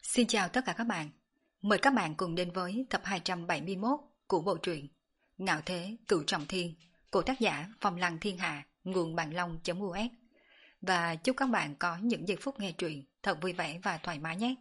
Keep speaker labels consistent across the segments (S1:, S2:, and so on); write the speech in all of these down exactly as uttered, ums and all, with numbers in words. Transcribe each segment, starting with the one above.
S1: Xin chào tất cả các bạn. Mời các bạn cùng đến với tập hai trăm bảy mươi mốt của bộ truyện Ngạo Thế Cửu Trọng Thiên của tác giả Phong Lăng Thiên Hạ, nguồn bản long.us. Và chúc các bạn có những giây phút nghe truyện thật vui vẻ và thoải mái nhé.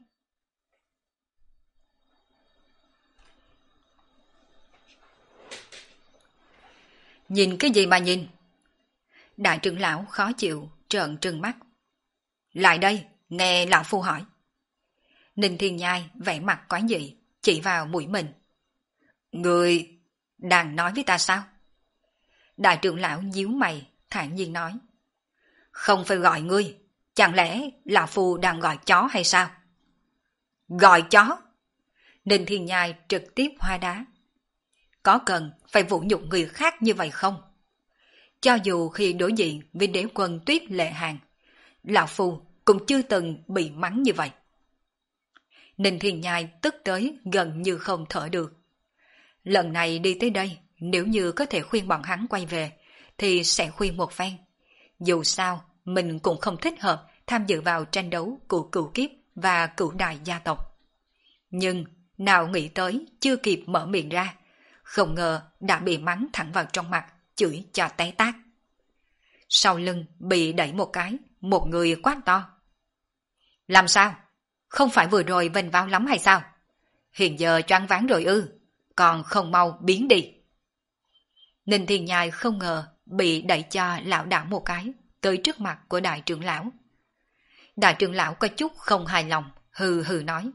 S1: Nhìn cái gì mà nhìn? Đại trưởng lão khó chịu, trợn trừng mắt. Lại đây, nghe lão phu hỏi. Ninh Thiên Nhai vẻ mặt quái dị, chỉ vào mũi mình. Người đang nói với ta sao? Đại trưởng lão nhíu mày, thản nhiên nói. Không phải gọi ngươi, chẳng lẽ lão phu đang gọi chó hay sao? Gọi chó? Ninh Thiên Nhai trực tiếp hoa đá. Có cần phải vũ nhục người khác như vậy không? Cho dù khi đối diện với đế quân Tuyết Lệ Hàn, lão phu cũng chưa từng bị mắng như vậy. Ninh Thiên Nhai tức tới gần như không thở được. Lần này đi tới đây, nếu như có thể khuyên bọn hắn quay về, thì sẽ khuyên một phen. Dù sao, mình cũng không thích hợp tham dự vào tranh đấu của cửu kiếp và cửu đại gia tộc. Nhưng, nào nghĩ tới chưa kịp mở miệng ra, không ngờ đã bị mắng thẳng vào trong mặt, chửi cho té tát. Sau lưng bị đẩy một cái, một người quát to. Làm sao? Không phải vừa rồi vênh váo lắm hay sao? Hiện giờ choáng váng rồi ư, còn không mau biến đi. Ninh Thiên Nhai không ngờ bị đẩy cho lão đảo một cái, tới trước mặt của đại trưởng lão. Đại trưởng lão có chút không hài lòng, hừ hừ nói.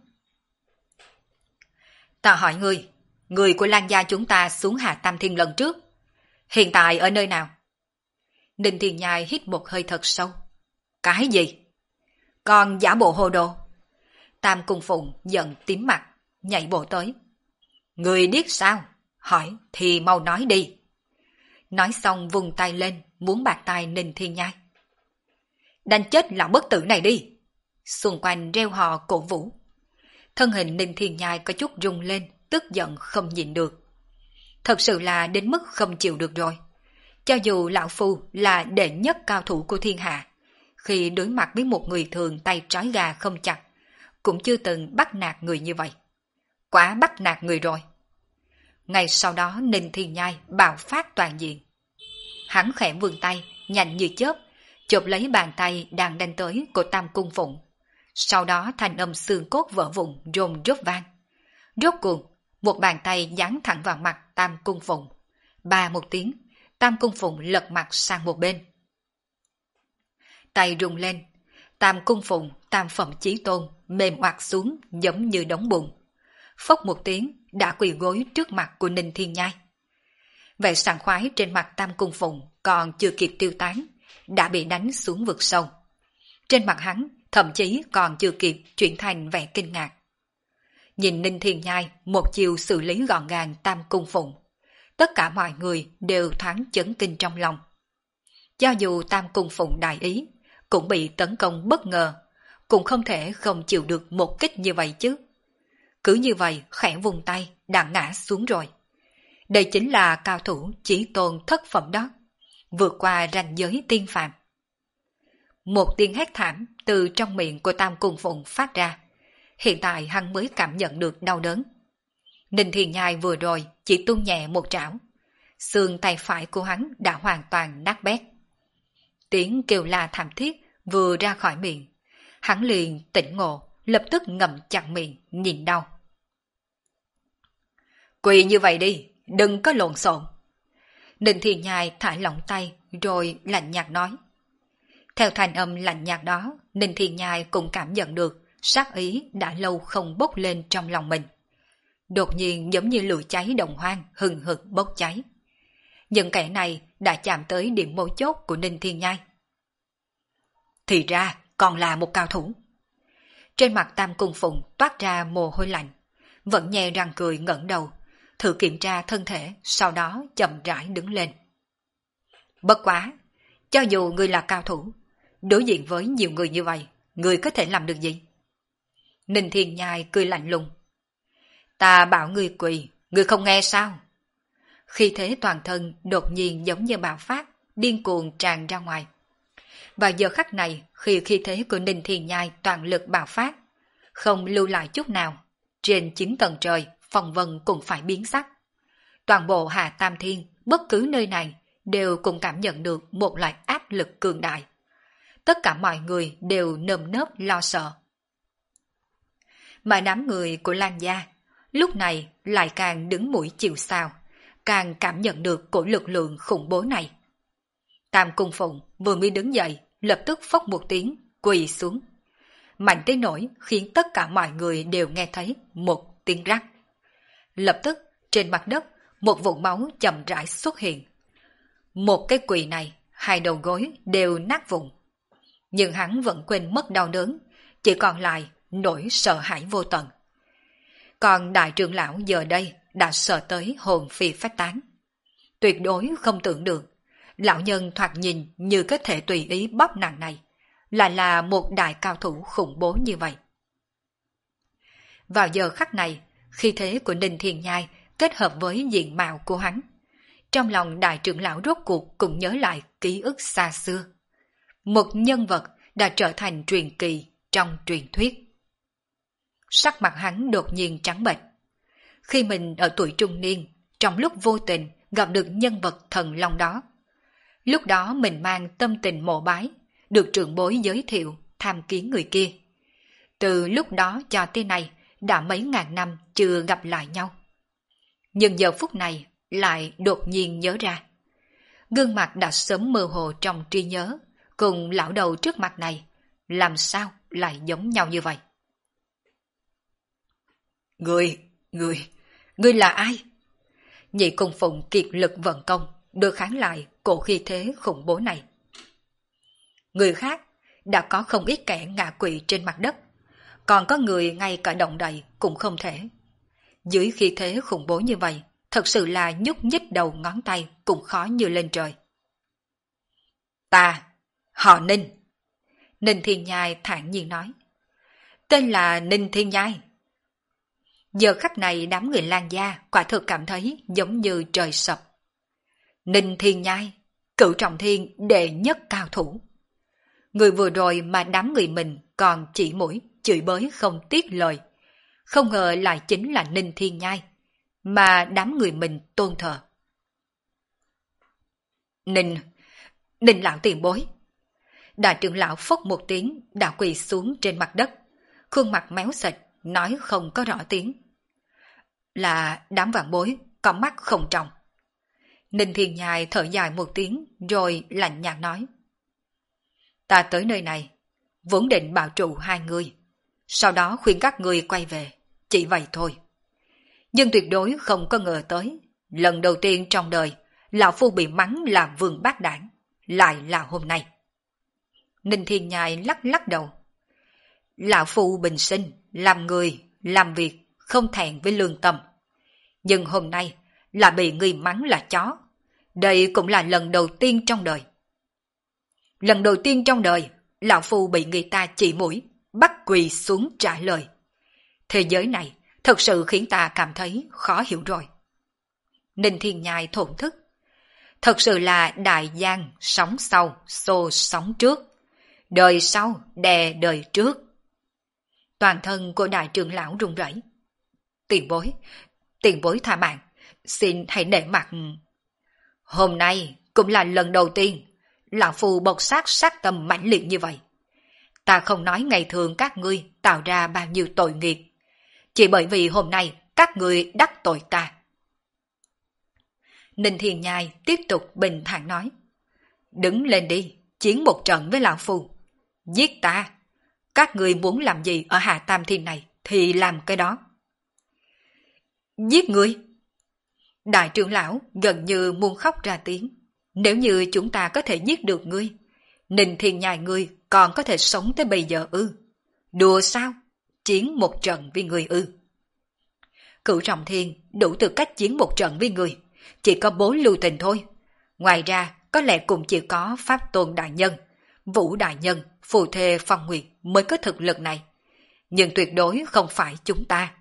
S1: Ta hỏi ngươi, người của Lan gia chúng ta xuống Hạ Tam Thiên lần trước, hiện tại ở nơi nào? Ninh Thiên Nhai hít một hơi thật sâu. Cái gì? Còn giả bộ hồ đồ. Tam Cung Phụng giận tím mặt, nhảy bộ tới. Người điếc sao? Hỏi thì mau nói đi. Nói xong vùng tay lên, muốn bạt tay Ninh Thiên Nhai. Đánh chết lão bất tử này đi. Xung quanh reo hò cổ vũ. Thân hình Ninh Thiên Nhai có chút rung lên, tức giận không nhịn được. Thật sự là đến mức không chịu được rồi. Cho dù lão phu là đệ nhất cao thủ của thiên hạ, khi đối mặt với một người thường tay trói gà không chặt, cũng chưa từng bắt nạt người như vậy. Quá bắt nạt người rồi. Ngày sau đó Ninh Thiên Nhai bạo phát toàn diện. Hắn khẽ vươn tay, nhanh như chớp, chộp lấy bàn tay đang đánh tới của Tam Cung Phụng. Sau đó thanh âm xương cốt vỡ vụn rồn rốt vang. Rốt cuộc, một bàn tay giáng thẳng vào mặt Tam Cung Phụng. Ba một tiếng, Tam Cung Phụng lật mặt sang một bên. Tay rung lên, Tam Cung Phụng, tam phẩm chí tôn, mềm oặt xuống giống như đống bùn. Phốc một tiếng đã quỳ gối trước mặt của Ninh Thiên Nhai. Vẻ sảng khoái trên mặt Tam Cung Phụng còn chưa kịp tiêu tán, đã bị đánh xuống vực sâu. Trên mặt hắn thậm chí còn chưa kịp chuyển thành vẻ kinh ngạc. Nhìn Ninh Thiên Nhai một chiều xử lý gọn gàng Tam Cung Phụng, tất cả mọi người đều thoáng chấn kinh trong lòng. Cho dù Tam Cung Phụng đại ý, cũng bị tấn công bất ngờ, cũng không thể không chịu được một kích như vậy chứ. Cứ như vậy khẽ vùng tay đã ngã xuống rồi. Đây chính là cao thủ chí tôn thất phẩm đó, vượt qua ranh giới tiên phàm. Một tiếng hét thảm từ trong miệng của Tam Cung Phụng phát ra. Hiện tại hắn mới cảm nhận được đau đớn. Ninh Thiên Nhai vừa rồi chỉ tung nhẹ một trảo, xương tay phải của hắn đã hoàn toàn nát bét. Tiếng kêu la thảm thiết vừa ra khỏi miệng, hắn liền tỉnh ngộ, lập tức ngậm chặt miệng, nhìn đau. Quỳ như vậy đi, đừng có lộn xộn. Ninh Thiên Nhai thả lỏng tay, rồi lạnh nhạt nói. Theo thanh âm lạnh nhạt đó, Ninh Thiên Nhai cũng cảm nhận được sát ý đã lâu không bốc lên trong lòng mình. Đột nhiên giống như lửa cháy đồng hoang hừng hực bốc cháy. Những kẻ này đã chạm tới điểm mấu chốt của Ninh Thiên Nhai. Thì ra còn là một cao thủ. Trên mặt Tam Cung Phụng toát ra mồ hôi lạnh, vẫn nhe răng cười ngẩng đầu, thử kiểm tra thân thể, sau đó chậm rãi đứng lên. Bất quá, cho dù ngươi là cao thủ, đối diện với nhiều người như vậy, ngươi có thể làm được gì? Ninh Thiên Nhai cười lạnh lùng. Ta bảo ngươi quỳ, ngươi không nghe sao? Khi thế toàn thân đột nhiên giống như bạo phát, điên cuồng tràn ra ngoài. Và giờ khắc này, khi khi thế của Ninh Thiên Nhai toàn lực bạo phát, không lưu lại chút nào. Trên chín tầng trời, phong vân cũng phải biến sắc. Toàn bộ Hà Tam Thiên, bất cứ nơi này, đều cùng cảm nhận được một loại áp lực cường đại. Tất cả mọi người đều nơm nớp lo sợ. Mà đám người của Lan gia, lúc này lại càng đứng mũi chịu sào, càng cảm nhận được cổ lực lượng khủng bố này. Tam Cung Phụng vừa mới đứng dậy, lập tức phốc một tiếng, quỳ xuống. Mạnh tới nỗi khiến tất cả mọi người đều nghe thấy một tiếng rắc. Lập tức, trên mặt đất, một vũng máu chậm rãi xuất hiện. Một cái quỳ này, hai đầu gối đều nát vụn. Nhưng hắn vẫn quên mất đau đớn, chỉ còn lại nỗi sợ hãi vô tận. Còn đại trưởng lão giờ đây đã sợ tới hồn phi phách tán. Tuyệt đối không tưởng được, lão nhân thoạt nhìn như có thể tùy ý bóp nặng này, lại là một đại cao thủ khủng bố như vậy. Vào giờ khắc này, khi thế của Ninh Thiên Nhai kết hợp với diện mạo của hắn, trong lòng đại trưởng lão rốt cuộc cũng nhớ lại ký ức xa xưa. Một nhân vật đã trở thành truyền kỳ trong truyền thuyết. Sắc mặt hắn đột nhiên trắng bệch. Khi mình ở tuổi trung niên, trong lúc vô tình gặp được nhân vật thần long đó. Lúc đó mình mang tâm tình mộ bái, được trưởng bối giới thiệu tham kiến người kia. Từ lúc đó cho tới nay đã mấy ngàn năm chưa gặp lại nhau. Nhưng giờ phút này lại đột nhiên nhớ ra. Gương mặt đã sớm mơ hồ trong trí nhớ, cùng lão đầu trước mặt này, làm sao lại giống nhau như vậy? Người, người, người là ai? Nhị Cung Phụng kiệt lực vận công, đưa kháng lại cổ khí thế khủng bố này. Người khác đã có không ít kẻ ngã quỵ trên mặt đất, còn có người ngay cả động đậy cũng không thể. Dưới khí thế khủng bố như vậy, thật sự là nhúc nhích đầu ngón tay cũng khó như lên trời. Ta, họ Ninh. Ninh Thiên Nhai thản nhiên nói. Tên là Ninh Thiên Nhai. Giờ khắc này đám người Lan gia quả thực cảm thấy giống như trời sập. Ninh Thiên Nhai, Cửu Trọng Thiên đệ nhất cao thủ. Người vừa rồi mà đám người mình còn chỉ mũi, chửi bới không tiếc lời. Không ngờ lại chính là Ninh Thiên Nhai, mà đám người mình tôn thờ. Ninh, Ninh lão tiền bối. Đại trưởng lão phốc một tiếng đã quỳ xuống trên mặt đất, khuôn mặt méo sệt, nói không có rõ tiếng. Là đám vạn bối, có mắt không tròng. Ninh Thiên Nhai thở dài một tiếng rồi lạnh nhạt nói. Ta tới nơi này, vốn định bảo trụ hai người, sau đó khuyên các người quay về, chỉ vậy thôi. Nhưng tuyệt đối không có ngờ tới, lần đầu tiên trong đời, lão phu bị mắng là vương bát đảng, lại là hôm nay. Ninh Thiên Nhai lắc lắc đầu. Lão phu bình sinh, làm người, làm việc, không thẹn với lương tâm. Nhưng hôm nay là bị người mắng là chó. Đây cũng là lần đầu tiên trong đời. Lần đầu tiên trong đời, lão phu bị người ta chỉ mũi, bắt quỳ xuống trả lời. Thế giới này thật sự khiến ta cảm thấy khó hiểu rồi. Ninh Thiên Nhai thổn thức. Thật sự là đại giang sóng sau, xô sóng trước. Đời sau đè đời trước. Toàn thân của đại trưởng lão run rẩy. Tiền bối, tiền bối tha mạng, xin hãy nể mặt. Hôm nay cũng là lần đầu tiên lão phu bộc sát sát tâm mãnh liệt như vậy. Ta không nói ngày thường các ngươi tạo ra bao nhiêu tội nghiệp, chỉ bởi vì hôm nay các ngươi đắc tội ta. Ninh Thiên Nhai tiếp tục bình thản nói. Đứng lên đi, chiến một trận với lão phu. Giết ta. Các ngươi muốn làm gì ở Hà Tam Thiên này thì làm cái đó. Giết ngươi? Đại trưởng lão gần như muốn khóc ra tiếng. Nếu như chúng ta có thể giết được ngươi, Ninh Thiên Nhai ngươi còn có thể sống tới bây giờ ư? Đùa sao? Chiến một trận với ngươi ư? Cửu Trọng Thiên đủ tư cách chiến một trận với ngươi, chỉ có Bố Lưu Tình thôi. Ngoài ra có lẽ cũng chỉ có Pháp Tôn Đại Nhân, Vũ Đại Nhân, Phù Thê Phong Nguyệt mới có thực lực này. Nhưng tuyệt đối không phải chúng ta.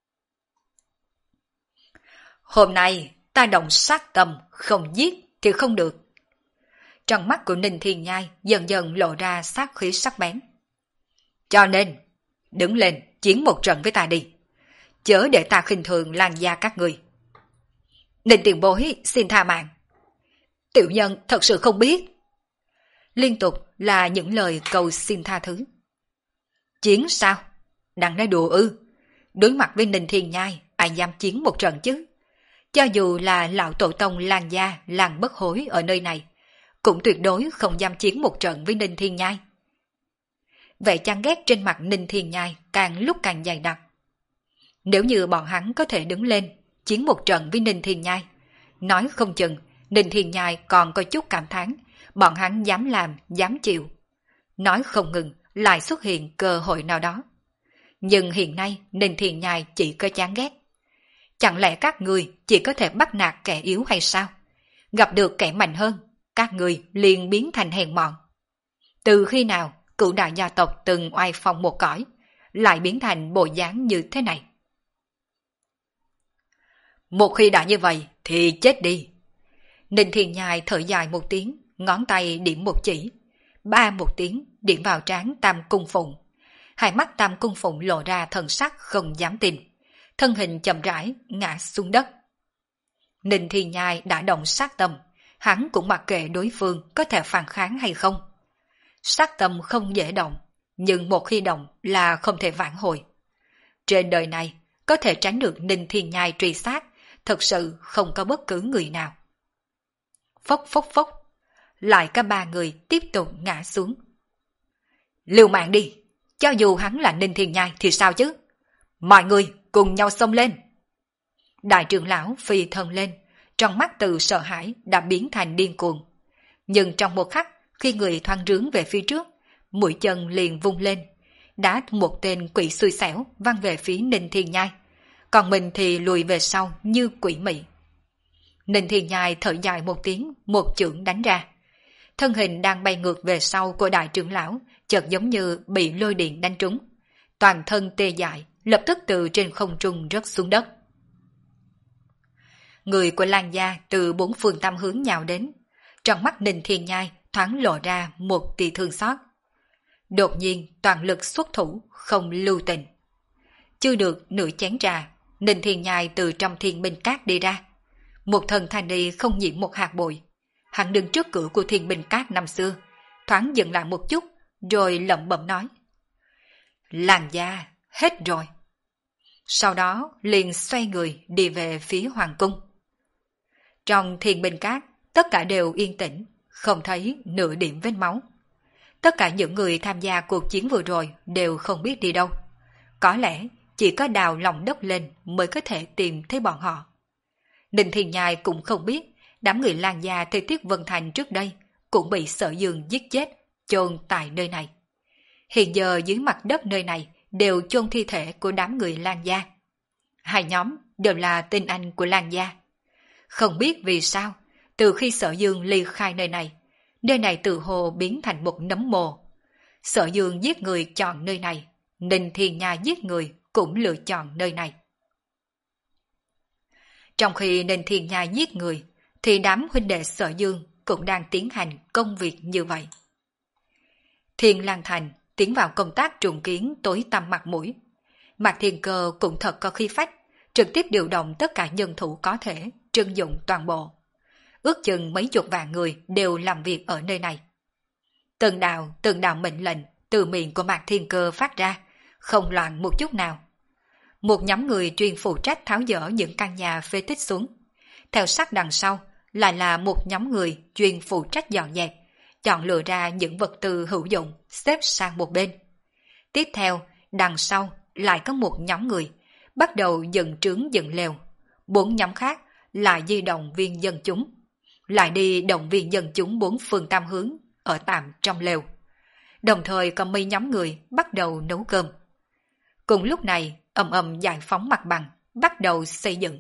S1: Hôm nay ta động sát tâm, không giết thì không được. Trong mắt của Ninh Thiên Nhai dần dần lộ ra sát khí sắc bén. Cho nên, đứng lên chiến một trận với ta đi. Chớ để ta khinh thường Lan gia các người. Ninh tiền bối xin tha mạng. Tiểu nhân thật sự không biết. Liên tục là những lời cầu xin tha thứ. Chiến sao? Đang nói đùa ư? Đối mặt với Ninh Thiên Nhai, ai dám chiến một trận chứ? Cho dù là lão tổ tông Lan gia, làng bất hối ở nơi này, cũng tuyệt đối không dám chiến một trận với Ninh Thiên Nhai. Vẻ chán ghét trên mặt Ninh Thiên Nhai càng lúc càng dày đặc. Nếu như bọn hắn có thể đứng lên, chiến một trận với Ninh Thiên Nhai, nói không chừng Ninh Thiên Nhai còn có chút cảm thán, bọn hắn dám làm, dám chịu. Nói không ngừng, lại xuất hiện cơ hội nào đó. Nhưng hiện nay Ninh Thiên Nhai chỉ có chán ghét. Chẳng lẽ các người chỉ có thể bắt nạt kẻ yếu hay sao? Gặp được kẻ mạnh hơn, các người liền biến thành hèn mọn. Từ khi nào cửu đại gia tộc từng oai phong một cõi, lại biến thành bộ dáng như thế này? Một khi đã như vậy thì chết đi. Ninh Thiên Nhai thở dài một tiếng, ngón tay điểm một chỉ. Ba một tiếng điểm vào trán Tam Cung Phụng. Hai mắt Tam Cung Phụng lộ ra thần sắc không dám tin. Thân hình chậm rãi ngã xuống đất. Ninh Thiên Nhai đã động sát tâm, hắn cũng mặc kệ đối phương có thể phản kháng hay không. Sát tâm không dễ động, nhưng một khi động là không thể vãn hồi. Trên đời này, có thể tránh được Ninh Thiên Nhai truy sát, thật sự không có bất cứ người nào. Phốc phốc phốc, lại cả ba người tiếp tục ngã xuống. Liều mạng đi, cho dù hắn là Ninh Thiên Nhai thì sao chứ? Mọi người cùng nhau xông lên. Đại trưởng lão phi thân lên, trong mắt từ sợ hãi đã biến thành điên cuồng. Nhưng trong một khắc, khi người thoăn rướng về phía trước, mũi chân liền vung lên, đá một tên quỷ xui xẻo văng về phía Ninh Thiên Nhai, còn mình thì lùi về sau như quỷ mị. Ninh Thiên Nhai thở dài một tiếng, một chưởng đánh ra. Thân hình đang bay ngược về sau của đại trưởng lão, chợt giống như bị lôi điện đánh trúng. Toàn thân tê dại, lập tức từ trên không trung rớt xuống đất. Người của Lan gia từ bốn phương tám hướng nhào đến. Trong mắt Ninh Thiên Nhai thoáng lộ ra một tia thương xót. Đột nhiên toàn lực xuất thủ, không lưu tình. Chưa được nửa chén trà, Ninh Thiên Nhai từ trong thiên binh cát đi ra. Một thần thanh đi không nhiễm một hạt bụi. Hắn đứng trước cửa của thiên binh cát năm xưa, thoáng dừng lại một chút, rồi lẩm bẩm nói: Lan gia, hết rồi. Sau đó liền xoay người đi về phía hoàng cung. Trong thiên binh cát, tất cả đều yên tĩnh, không thấy nửa điểm vết máu. Tất cả những người tham gia cuộc chiến vừa rồi đều không biết đi đâu. Có lẽ chỉ có đào lòng đất lên mới có thể tìm thấy bọn họ. Ninh Thiên Nhai cũng không biết đám người Lan gia theo Tiết Vân Thành trước đây cũng bị Sở Dương giết chết, chôn tại nơi này. Hiện giờ dưới mặt đất nơi này đều chôn thi thể của đám người Lan gia. Hai nhóm đều là tinh anh của Lan gia. Không biết vì sao, từ khi Sở Dương ly khai nơi này, nơi này tự hồ biến thành một nấm mồ. Sở Dương giết người chọn nơi này, Ninh Thiên Nhai giết người cũng lựa chọn nơi này. Trong khi Ninh Thiên Nhai giết người, thì đám huynh đệ Sở Dương cũng đang tiến hành công việc như vậy. Thiên Lang Thành tiến vào công tác trùng kiến tối tăm mặt mũi. Mạc Thiên Cơ cũng thật có khí phách, trực tiếp điều động tất cả nhân thủ có thể, trưng dụng toàn bộ. Ước chừng mấy chục vạn người đều làm việc ở nơi này. Từng đạo, từng đạo mệnh lệnh từ miệng của Mạc Thiên Cơ phát ra, không loạn một chút nào. Một nhóm người chuyên phụ trách tháo dỡ những căn nhà phế tích xuống. Theo sát đằng sau lại là một nhóm người chuyên phụ trách dọn dẹp, chọn lựa ra những vật tư hữu dụng xếp sang một bên. Tiếp theo, đằng sau lại có một nhóm người bắt đầu dựng trướng dựng lều. Bốn nhóm khác lại di động viên dân chúng, lại đi động viên dân chúng bốn phương tam hướng ở tạm trong lều. Đồng thời có mấy nhóm người bắt đầu nấu cơm. Cùng lúc này, ầm ầm giải phóng mặt bằng, bắt đầu xây dựng.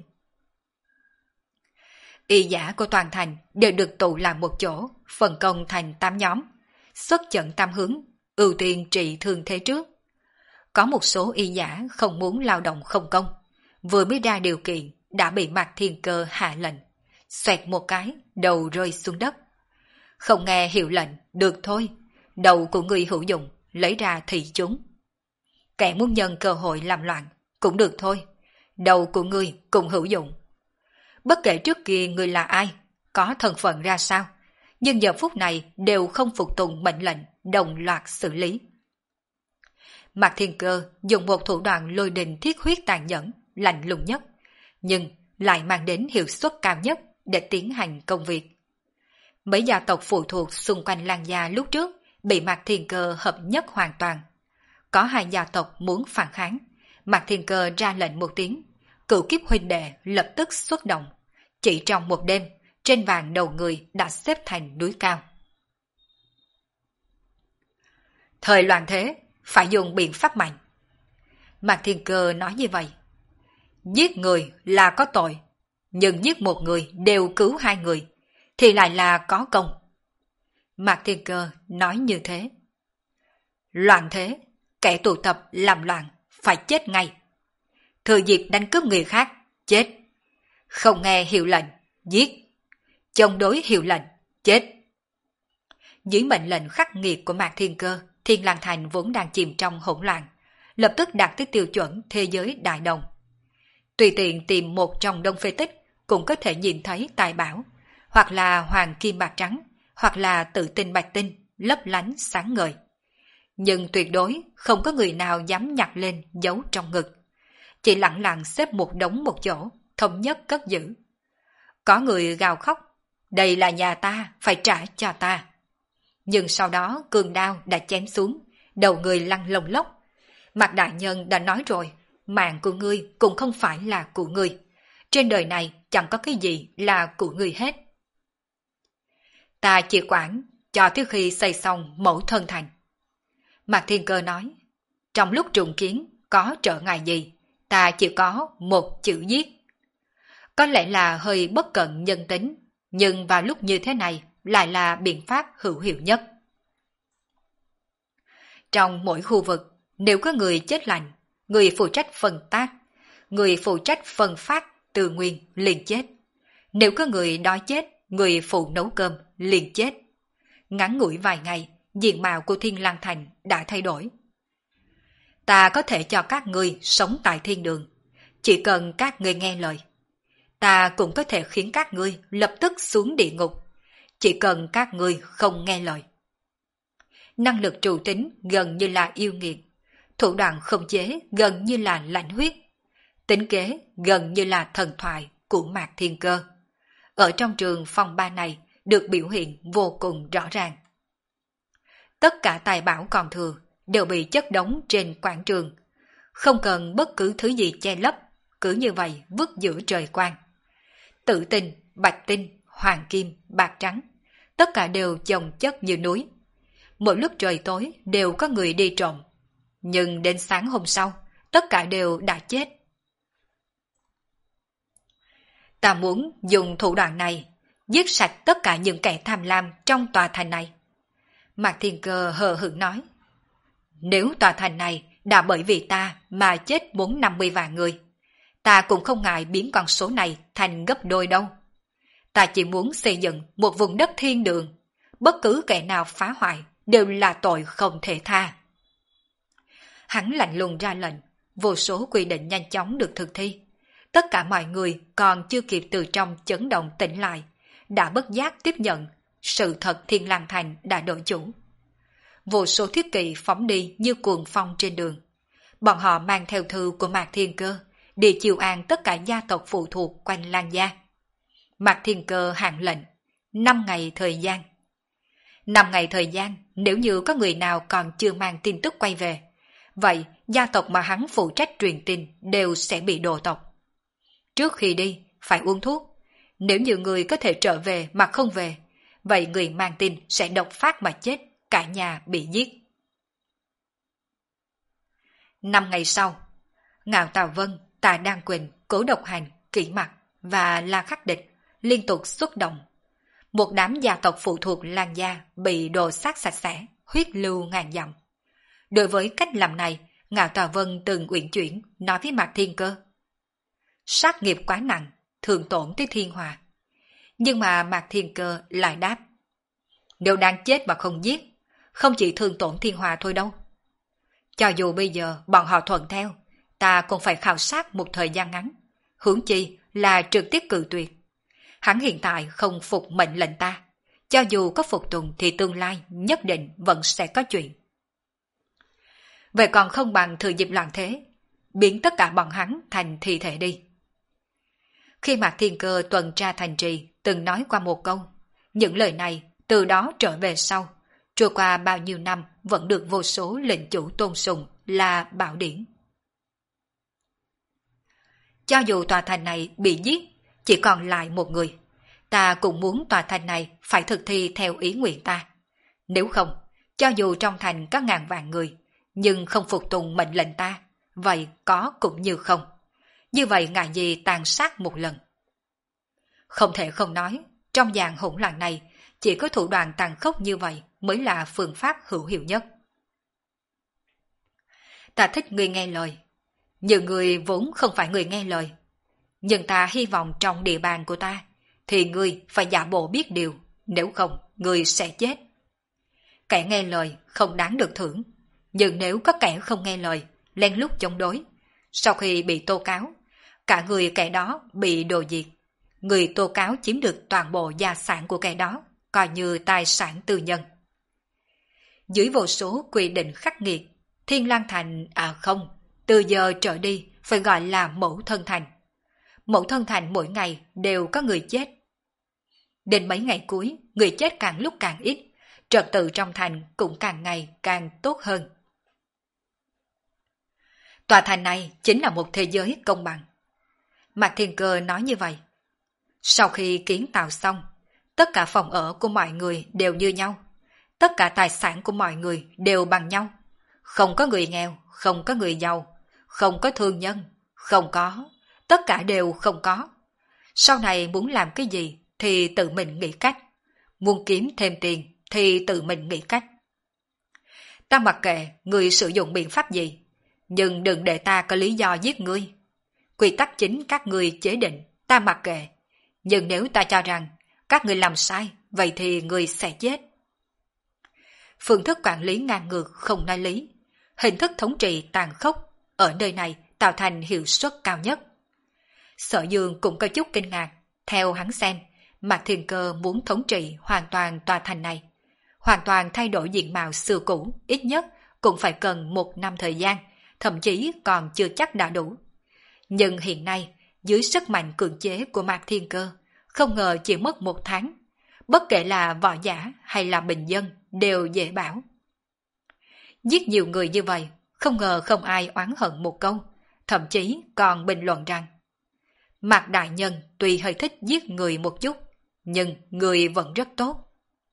S1: Y giả của toàn thành đều được tụ lại một chỗ, phân công thành tám nhóm, xuất trận tam hướng, ưu tiên trị thương thế trước. Có một số y giả không muốn lao động không công, vừa mới ra điều kiện đã bị Mạc Thiên Cơ hạ lệnh, xoẹt một cái, đầu rơi xuống đất. Không nghe hiệu lệnh, được thôi, đầu của người hữu dụng lấy ra thì chúng. kẻ muốn nhân cơ hội làm loạn, cũng được thôi. Đầu của ngươi cũng hữu dụng. Bất kể trước kia ngươi là ai, có thân phận ra sao, nhưng giờ phút này đều không phục tùng mệnh lệnh, đồng loạt xử lý. Mạc Thiên Cơ dùng một thủ đoạn lôi đình thiết huyết tàn nhẫn, lạnh lùng nhất, nhưng lại mang đến hiệu suất cao nhất để tiến hành công việc. Mấy gia tộc phụ thuộc xung quanh Lan gia lúc trước bị Mạc Thiên Cơ hợp nhất hoàn toàn. Có hai gia tộc muốn phản kháng, Mạc Thiên Cơ ra lệnh một tiếng, cửu kiếp huynh đệ lập tức xuất động. Chỉ trong một đêm, trên vạn đầu người đã xếp thành núi cao. Thời loạn thế, phải dùng biện pháp mạnh. Mạc Thiên Cơ nói như vậy. Giết người là có tội, nhưng giết một người đều cứu hai người, thì lại là có công. Mạc Thiên Cơ nói như thế. Loạn thế, kẻ tụ tập làm loạn, phải chết ngay. Thừa dịp đánh cướp người khác, chết. Không nghe hiệu lệnh, giết. Chống đối hiệu lệnh, chết. Dưới mệnh lệnh khắc nghiệt của Mạc Thiên Cơ, Thiên Lang Thành vốn đang chìm trong hỗn loạn, lập tức đạt tới tiêu chuẩn thế giới đại đồng. Tùy tiện tìm một trong đông phế tích cũng có thể nhìn thấy tài bảo, hoặc là hoàng kim bạc trắng, hoặc là tự tinh bạch tinh, lấp lánh sáng ngời. Nhưng tuyệt đối không có người nào dám nhặt lên giấu trong ngực. Chỉ lặng lặng xếp một đống một chỗ, thống nhất cất giữ. Có người gào khóc, đây là nhà ta, phải trả cho ta. Nhưng sau đó cương đao đã chém xuống, đầu người lăn lông lốc. Mạc đại nhân đã nói rồi, mạng của ngươi cũng không phải là của ngươi. Trên đời này chẳng có cái gì là của ngươi hết. Ta chỉ quản cho tới khi xây xong mẫu thân thành. Mạc Thiên Cơ nói, trong lúc trùng kiến có trở ngại gì, ta chỉ có một chữ giết. Có lẽ là hơi bất cận nhân tính, nhưng vào lúc như thế này lại là biện pháp hữu hiệu nhất. Trong mỗi khu vực, nếu có người chết lành, người phụ trách phân tác, người phụ trách phân phát từ nguyên liền chết. Nếu có người đói chết, người phụ nấu cơm liền chết. Ngắn ngủi vài ngày, diện mạo của Thiên Lang Thành đã thay đổi. Ta có thể cho các ngươi sống tại thiên đường, chỉ cần các ngươi nghe lời. Ta cũng có thể khiến các ngươi lập tức xuống địa ngục, chỉ cần các ngươi không nghe lời. Năng lực trụ tính gần như là yêu nghiệt, thủ đoạn khống chế gần như là lãnh huyết, tính kế gần như là thần thoại của Mạc Thiên Cơ. Ở trong trường phong ba này được biểu hiện vô cùng rõ ràng. Tất cả tài bảo còn thừa đều bị chất đống trên quảng trường, không cần bất cứ thứ gì che lấp, cứ như vậy vứt giữa trời quang. Tự tinh, bạch tinh, hoàng kim, bạc trắng, tất cả đều chồng chất như núi. Mỗi lúc trời tối đều có người đi trộm, nhưng đến sáng hôm sau, tất cả đều đã chết. Ta muốn dùng thủ đoạn này, giết sạch tất cả những kẻ tham lam trong tòa thành này. Mạc Thiên Cơ hờ hững nói, nếu tòa thành này đã bởi vì ta mà chết bốn năm mươi vạn người, ta cũng không ngại biến con số này thành gấp đôi đâu. Ta chỉ muốn xây dựng một vùng đất thiên đường, bất cứ kẻ nào phá hoại đều là tội không thể tha. Hắn lạnh lùng ra lệnh, vô số quy định nhanh chóng được thực thi. Tất cả mọi người còn chưa kịp từ trong chấn động tỉnh lại, đã bất giác tiếp nhận sự thật Thiên Lang Thành đã đổi chủ. Vô số thiết kỵ phóng đi như cuồng phong trên đường. Bọn họ mang theo thư của Mạc Thiên Cơ để chiêu an tất cả gia tộc phụ thuộc quanh Lan gia. Mạc Thiên Cơ hạn lệnh năm ngày thời gian. Năm ngày thời gian, nếu như có người nào còn chưa mang tin tức quay về, vậy gia tộc mà hắn phụ trách truyền tin đều sẽ bị đổ tộc. Trước khi đi, phải uống thuốc. Nếu như người có thể trở về mà không về, vậy người mang tin sẽ độc phát mà chết, cả nhà bị giết. Năm ngày sau, Ngạo Tào Vân, Tạ Đan Quỳnh, Cố Độc Hành, Kỷ Mặc và La Khắc Địch liên tục xuất động. Một đám gia tộc phụ thuộc Lan gia bị đồ sát sạch sẽ, huyết lưu ngàn dặm. Đối với cách làm này, Ngạo Tào Vân từng uyển chuyển nói với Mạc Thiên Cơ. Sát nghiệp quá nặng, thường tổn tới thiên hòa. Nhưng mà Mạc Thiên Cơ lại đáp. Nếu đang chết mà không giết, không chỉ thường tổn thiên hòa thôi đâu. Cho dù bây giờ bọn họ thuận theo, ta cũng phải khảo sát một thời gian ngắn. Huống chi là trực tiếp cự tuyệt. Hắn hiện tại không phục mệnh lệnh ta. Cho dù có phục tùng thì tương lai nhất định vẫn sẽ có chuyện. Vậy còn không bằng thừa dịp loạn thế, biến tất cả bọn hắn thành thi thể đi. Khi Mạc Thiên Cơ tuần tra thành trì từng nói qua một câu, những lời này từ đó trở về sau, trôi qua bao nhiêu năm vẫn được vô số lệnh chủ tôn sùng là bảo điển. Cho dù tòa thành này bị giết, chỉ còn lại một người, ta cũng muốn tòa thành này phải thực thi theo ý nguyện ta. Nếu không, cho dù trong thành có ngàn vạn người, nhưng không phục tùng mệnh lệnh ta, vậy có cũng như không. Như vậy ngại gì tàn sát một lần. Không thể không nói, trong dạng hỗn loạn này, chỉ có thủ đoạn tàn khốc như vậy mới là phương pháp hữu hiệu nhất. Ta thích người nghe lời. Nhiều người vốn không phải người nghe lời. Nhưng ta hy vọng trong địa bàn của ta, thì người phải giả bộ biết điều, nếu không, người sẽ chết. Kẻ nghe lời không đáng được thưởng, nhưng nếu có kẻ không nghe lời, lén lút chống đối, sau khi bị tố cáo, cả người kẻ đó bị đồ diệt. Người tố cáo chiếm được toàn bộ gia sản của kẻ đó, coi như tài sản tư nhân. Dưới vô số quy định khắc nghiệt, Thiên Lang Thành à không, từ giờ trở đi phải gọi là Mẫu Thân Thành. Mẫu Thân Thành mỗi ngày đều có người chết. Đến mấy ngày cuối, người chết càng lúc càng ít, trật tự trong thành cũng càng ngày càng tốt hơn. Tòa thành này chính là một thế giới công bằng. Mạc Thiên Cơ nói như vậy. Sau khi kiến tạo xong, tất cả phòng ở của mọi người đều như nhau. Tất cả tài sản của mọi người đều bằng nhau. Không có người nghèo, không có người giàu, không có thương nhân, không có. Tất cả đều không có. Sau này muốn làm cái gì thì tự mình nghĩ cách. Muốn kiếm thêm tiền thì tự mình nghĩ cách. Ta mặc kệ người sử dụng biện pháp gì, nhưng đừng để ta có lý do giết ngươi. Quy tắc chính các ngươi chế định, ta mặc kệ. Nhưng nếu ta cho rằng các ngươi làm sai, vậy thì ngươi sẽ chết. Phương thức quản lý ngang ngược không nói lý. Hình thức thống trị tàn khốc ở nơi này tạo thành hiệu suất cao nhất. Sở Dương cũng có chút kinh ngạc. Theo hắn xem, Mạc Thiên Cơ muốn thống trị hoàn toàn tòa thành này. Hoàn toàn thay đổi diện mạo xưa cũ, ít nhất cũng phải cần một năm thời gian, thậm chí còn chưa chắc đã đủ. Nhưng hiện nay, dưới sức mạnh cưỡng chế của Mạc Thiên Cơ, không ngờ chỉ mất một tháng. Bất kể là võ giả hay là bình dân, đều dễ bảo. Giết nhiều người như vậy, không ngờ không ai oán hận một câu, thậm chí còn bình luận rằng Mạc Đại Nhân tuy hơi thích giết người một chút, nhưng người vẫn rất tốt.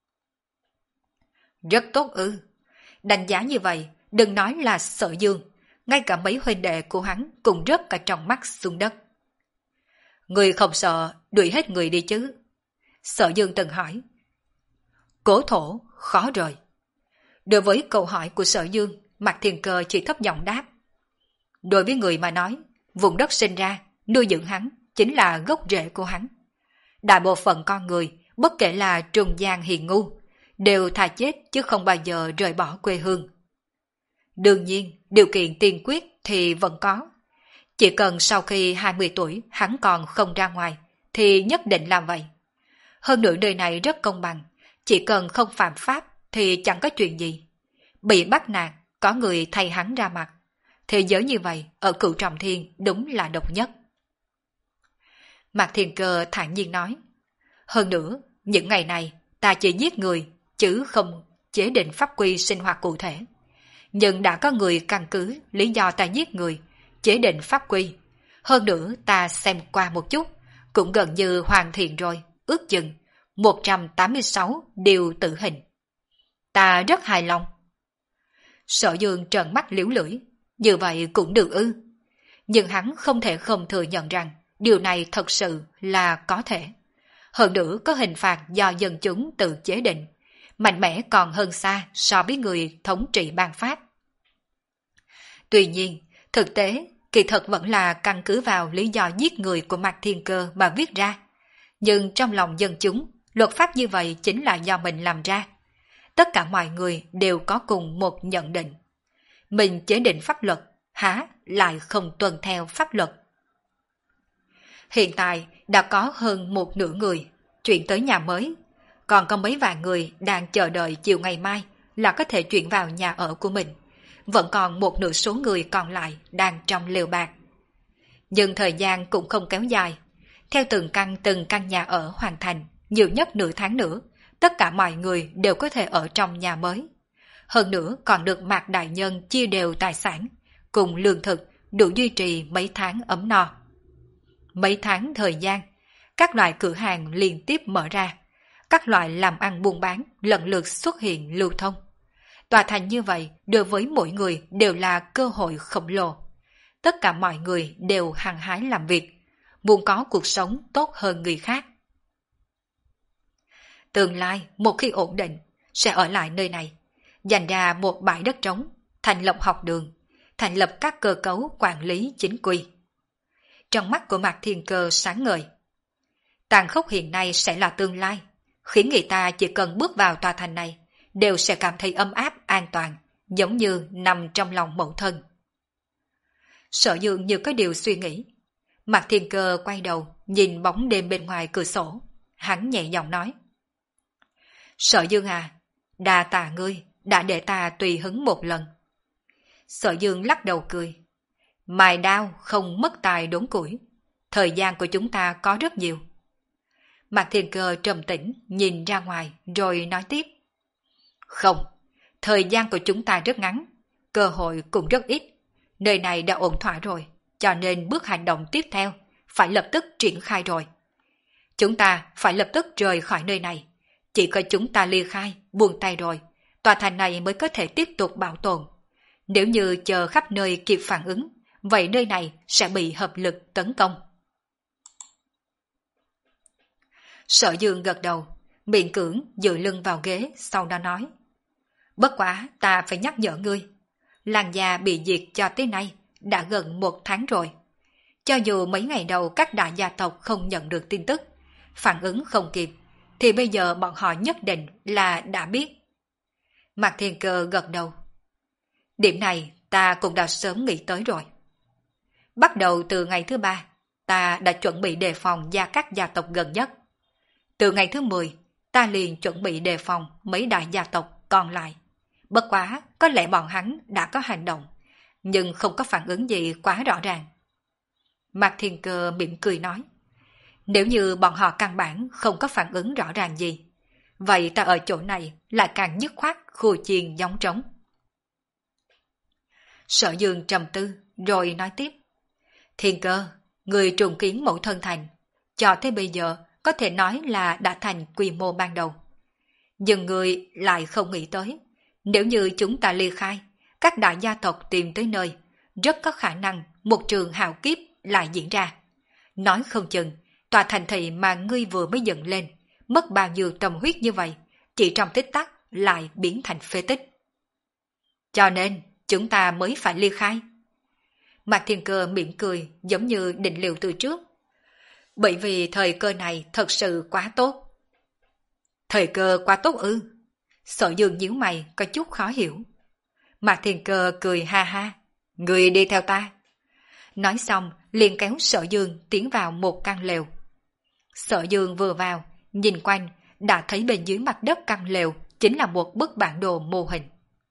S1: Rất tốt ư. Đánh giá như vậy, đừng nói là Sở Dương, ngay cả mấy huynh đệ của hắn cũng rớt cả trong mắt xuống đất. Người không sợ đuổi hết người đi chứ? Sở Dương từng hỏi. Cố Thổ khó rồi. Đối với câu hỏi của Sở Dương, Mạc Thiên Cơ chỉ thấp giọng đáp. Đối với người mà nói, vùng đất sinh ra, nuôi dưỡng hắn chính là gốc rễ của hắn. Đại bộ phận con người, bất kể là trung gian hiền ngu, đều thà chết chứ không bao giờ rời bỏ quê hương. Đương nhiên, điều kiện tiên quyết thì vẫn có. Chỉ cần sau khi hai mươi tuổi hắn còn không ra ngoài, thì nhất định làm vậy. Hơn nữa nơi này rất công bằng, chỉ cần không phạm pháp thì chẳng có chuyện gì. Bị bắt nạt, có người thay hắn ra mặt. Thế giới như vậy, ở Cửu Trọng Thiên đúng là độc nhất. Mạc Thiên Cơ thản nhiên nói. Hơn nữa, những ngày này ta chỉ giết người, chứ không chế định pháp quy sinh hoạt cụ thể. Nhưng đã có người căn cứ lý do ta giết người, chế định pháp quy. Hơn nữa ta xem qua một chút, cũng gần như hoàn thiện rồi, ước chừng một trăm tám mươi sáu điều tử hình. Ta rất hài lòng. Sở Dương trợn mắt liễu lưỡi, như vậy cũng được ư. Nhưng hắn không thể không thừa nhận rằng điều này thật sự là có thể. Hơn nữa có hình phạt do dân chúng tự chế định, mạnh mẽ còn hơn xa so với người thống trị ban pháp. Tuy nhiên, thực tế, kỳ thật vẫn là căn cứ vào lý do giết người của Mạc Thiên Cơ mà viết ra. Nhưng trong lòng dân chúng, luật pháp như vậy chính là do mình làm ra. Tất cả mọi người đều có cùng một nhận định. mình chế định pháp luật, há lại không tuân theo pháp luật. Hiện tại đã có hơn một nửa người chuyển tới nhà mới, còn có mấy vài người đang chờ đợi chiều ngày mai là có thể chuyển vào nhà ở của mình. Vẫn còn một nửa số người còn lại đang trong lều bạt. Nhưng thời gian cũng không kéo dài. Theo từng căn từng căn nhà ở hoàn thành, nhiều nhất nửa tháng nữa, tất cả mọi người đều có thể ở trong nhà mới. Hơn nữa còn được Mạc Đại Nhân chia đều tài sản, cùng lương thực đủ duy trì mấy tháng ấm no. Mấy tháng thời gian, các loại cửa hàng liên tiếp mở ra, các loại làm ăn buôn bán lần lượt xuất hiện lưu thông. Tòa thành như vậy đối với mỗi người đều là cơ hội khổng lồ. Tất cả mọi người đều hăng hái làm việc, muốn có cuộc sống tốt hơn người khác. Tương lai, một khi ổn định, sẽ ở lại nơi này, dành ra một bãi đất trống, thành lập học đường, thành lập các cơ cấu quản lý chính quy. Trong mắt của Mạc Thiên Cơ sáng ngời. Tàn khốc hiện nay sẽ là tương lai, khiến người ta chỉ cần bước vào tòa thành này, đều sẽ cảm thấy ấm áp, an toàn, giống như nằm trong lòng mẫu thân. Sở Dương như có điều suy nghĩ. Mạc Thiên Cơ quay đầu, nhìn bóng đêm bên ngoài cửa sổ. Hắn nhẹ giọng nói. Sở Dương à, đa tạ ngươi, đã để ta tùy hứng một lần. Sở Dương lắc đầu cười. Mài đao không mất tài đốn củi. Thời gian của chúng ta có rất nhiều. Mạc Thiên Cơ trầm tĩnh, nhìn ra ngoài, rồi nói tiếp. Không, thời gian của chúng ta rất ngắn, cơ hội cũng rất ít. Nơi này đã ổn thỏa rồi, cho nên bước hành động tiếp theo phải lập tức triển khai rồi. Chúng ta phải lập tức rời khỏi nơi này. Chỉ có chúng ta ly khai, buông tay rồi, tòa thành này mới có thể tiếp tục bảo tồn. Nếu như chờ khắp nơi kịp phản ứng, vậy nơi này sẽ bị hợp lực tấn công. Sở Dương gật đầu, miễn cưỡng dựa lưng vào ghế, sau đó nói. Bất quá ta phải nhắc nhở ngươi, làng già bị diệt cho tới nay đã gần một tháng rồi. Cho dù mấy ngày đầu các đại gia tộc không nhận được tin tức, phản ứng không kịp, thì bây giờ bọn họ nhất định là đã biết. Mạc Thiên Cơ gật đầu. Điểm này ta cũng đã sớm nghĩ tới rồi. Bắt đầu từ ngày thứ ba, ta đã chuẩn bị đề phòng gia các gia tộc gần nhất. Từ ngày thứ mười, ta liền chuẩn bị đề phòng mấy đại gia tộc còn lại. Bất quá, có lẽ bọn hắn đã có hành động, nhưng không có phản ứng gì quá rõ ràng. Mạc Thiên Cơ mỉm cười nói. Nếu như bọn họ căn bản không có phản ứng rõ ràng gì, vậy ta ở chỗ này lại càng dứt khoát khu chiền giống trống. Sở Dương trầm tư, rồi nói tiếp. Thiên Cơ, người trùng kiến mẫu thân thành, cho tới bây giờ có thể nói là đã thành quy mô ban đầu. Nhưng người lại không nghĩ tới, nếu như chúng ta ly khai, các đại gia tộc tìm tới nơi, rất có khả năng một trường hào kiếp lại diễn ra. Nói không chừng, tòa thành thị mà ngươi vừa mới dựng lên, mất bao nhiêu tâm huyết như vậy, chỉ trong tích tắc lại biến thành phế tích. Cho nên, chúng ta mới phải ly khai. Mạc Thiên Cơ mỉm cười giống như định liệu từ trước. Bởi vì thời cơ này thật sự quá tốt. Thời cơ quá tốt ư? Sở Dương nhíu mày có chút khó hiểu. Mạc Thiên Cơ cười ha ha. Người đi theo ta. Nói xong liền kéo Sở Dương tiến vào một căn lều. Sở Dương vừa vào, nhìn quanh, đã thấy bên dưới mặt đất căn lều chính là một bức bản đồ mô hình.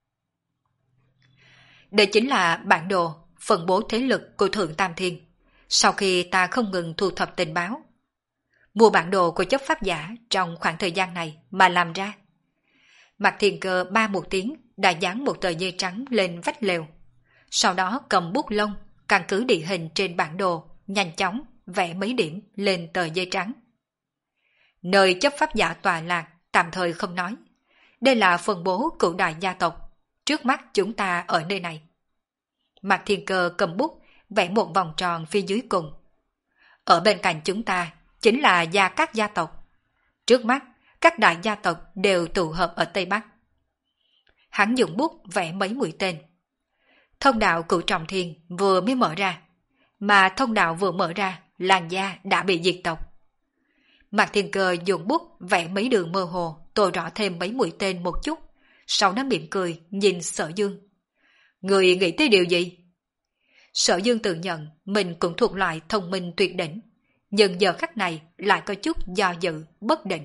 S1: Đây chính là bản đồ phân bố thế lực của Thượng Tam Thiên. Sau khi ta không ngừng thu thập tình báo, mua bản đồ của chấp pháp giả trong khoảng thời gian này mà làm ra. Mạc Thiên Cơ ba một tiếng đã dán một tờ giấy trắng lên vách lều. Sau đó cầm bút lông, căn cứ địa hình trên bản đồ, nhanh chóng vẽ mấy điểm lên tờ giấy trắng. Nơi chấp pháp giả tọa lạc tạm thời không nói. Đây là phân bố cửu đại gia tộc. Trước mắt chúng ta ở nơi này. Mạc Thiên Cơ cầm bút vẽ một vòng tròn phía dưới cùng. Ở bên cạnh chúng ta chính là gia các gia tộc. Trước mắt, các đại gia tộc đều tụ hợp ở Tây Bắc. Hắn dùng bút vẽ mấy mũi tên. Thông đạo Cửu Trọng Thiên vừa mới mở ra, mà thông đạo vừa mở ra, làng gia đã bị diệt tộc. Mạc Thiên Cơ dùng bút vẽ mấy đường mơ hồ, tô rõ thêm mấy mũi tên một chút, sau đó mỉm cười nhìn Sở Dương. Người nghĩ tới điều gì? Sở Dương tự nhận mình cũng thuộc loại thông minh tuyệt đỉnh, nhưng giờ khắc này lại có chút do dự, bất định.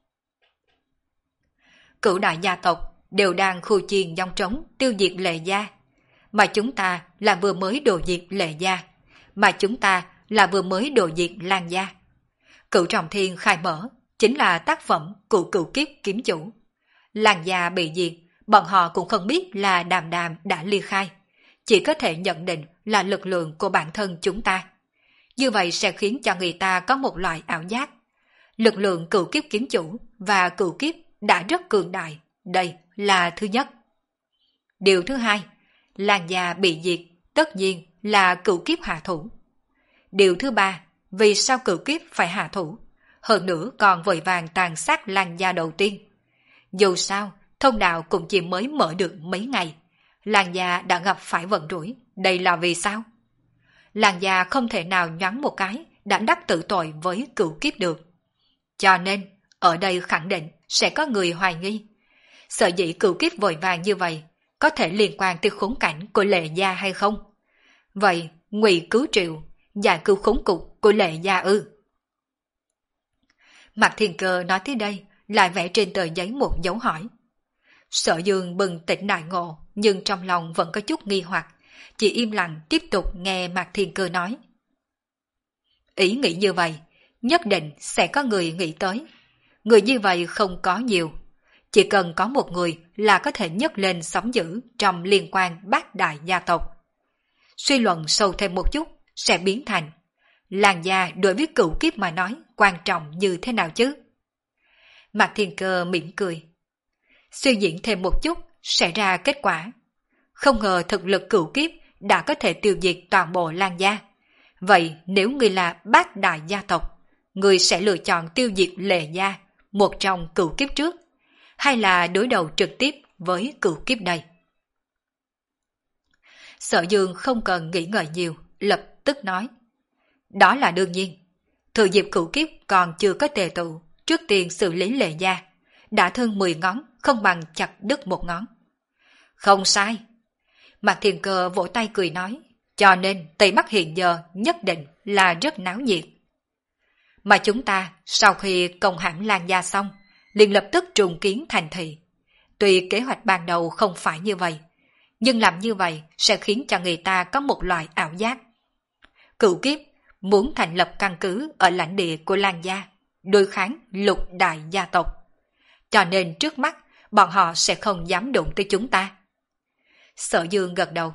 S1: Cửu đại gia tộc đều đang khu chiền dòng trống tiêu diệt Lệ gia, mà chúng ta là vừa mới đồ diệt Lệ gia, mà chúng ta là vừa mới đồ diệt Lan gia. Cửu Trọng Thiên khai mở chính là tác phẩm của cửu kiếp kiếm chủ. Lan gia bị diệt, bọn họ cũng không biết là Đàm Đàm đã ly khai, chỉ có thể nhận định là lực lượng của bản thân chúng ta. Như vậy sẽ khiến cho người ta có một loại ảo giác. Lực lượng cửu kiếp kiếm chủ và cửu kiếp đã rất cường đại, đây là thứ nhất. Điều thứ hai, Lan gia bị diệt, tất nhiên là cửu kiếp hạ thủ. Điều thứ ba, vì sao cửu kiếp phải hạ thủ, hơn nữa còn vội vàng tàn sát Lan gia đầu tiên. Dù sao, thông đạo cũng chỉ mới mở được mấy ngày, Lan gia đã gặp phải vận rủi, đây là vì sao? Lan gia không thể nào nhoáng một cái đã đắc tự tội với cửu kiếp được. Cho nên, ở đây khẳng định sẽ có người hoài nghi. Sở dĩ cửu kiếp vội vàng như vậy, có thể liên quan tới khốn cảnh của Lệ gia hay không? Vậy, Ngụy cứu triệu, giải cứu khốn cục của Lệ gia ư? Mạc Thiên Cơ nói tới đây, lại vẽ trên tờ giấy một dấu hỏi. Sở Dương bừng tỉnh đại ngộ, nhưng trong lòng vẫn có chút nghi hoặc, chỉ im lặng tiếp tục nghe Mạc Thiên Cơ nói. Ý nghĩ như vậy, nhất định sẽ có người nghĩ tới. Người như vậy không có nhiều, chỉ cần có một người là có thể nhấc lên sóng dữ trong liên quan bát đại gia tộc. Suy luận sâu thêm một chút sẽ biến thành Lan gia đối với cửu kiếp mà nói quan trọng như thế nào chứ? Mạc Thiên Cơ mỉm cười. Suy diễn thêm một chút sẽ ra kết quả. Không ngờ thực lực cửu kiếp đã có thể tiêu diệt toàn bộ Lan gia. Vậy nếu người là bát đại gia tộc, người sẽ lựa chọn tiêu diệt Lệ gia, một trong cửu kiếp trước, hay là đối đầu trực tiếp với cửu kiếp đây? Sở Dương không cần nghĩ ngợi nhiều, lập tức nói. Đó là đương nhiên. Thừa dịp cửu kiếp còn chưa có tề tụ, trước tiên xử lý Lệ gia, đã thương mười ngón không bằng chặt đứt một ngón. Không sai. Mạc Thiên Cơ vỗ tay cười nói, cho nên Tây Bắc hiện giờ nhất định là rất náo nhiệt. Mà chúng ta sau khi công hãm Lan gia xong, liền lập tức trùng kiến thành thị. Tuy kế hoạch ban đầu không phải như vậy, nhưng làm như vậy sẽ khiến cho người ta có một loại ảo giác. Cửu kiếp muốn thành lập căn cứ ở lãnh địa của Lan gia, đối kháng lục đại gia tộc. Cho nên trước mắt, bọn họ sẽ không dám đụng tới chúng ta. Sở Dương gật đầu.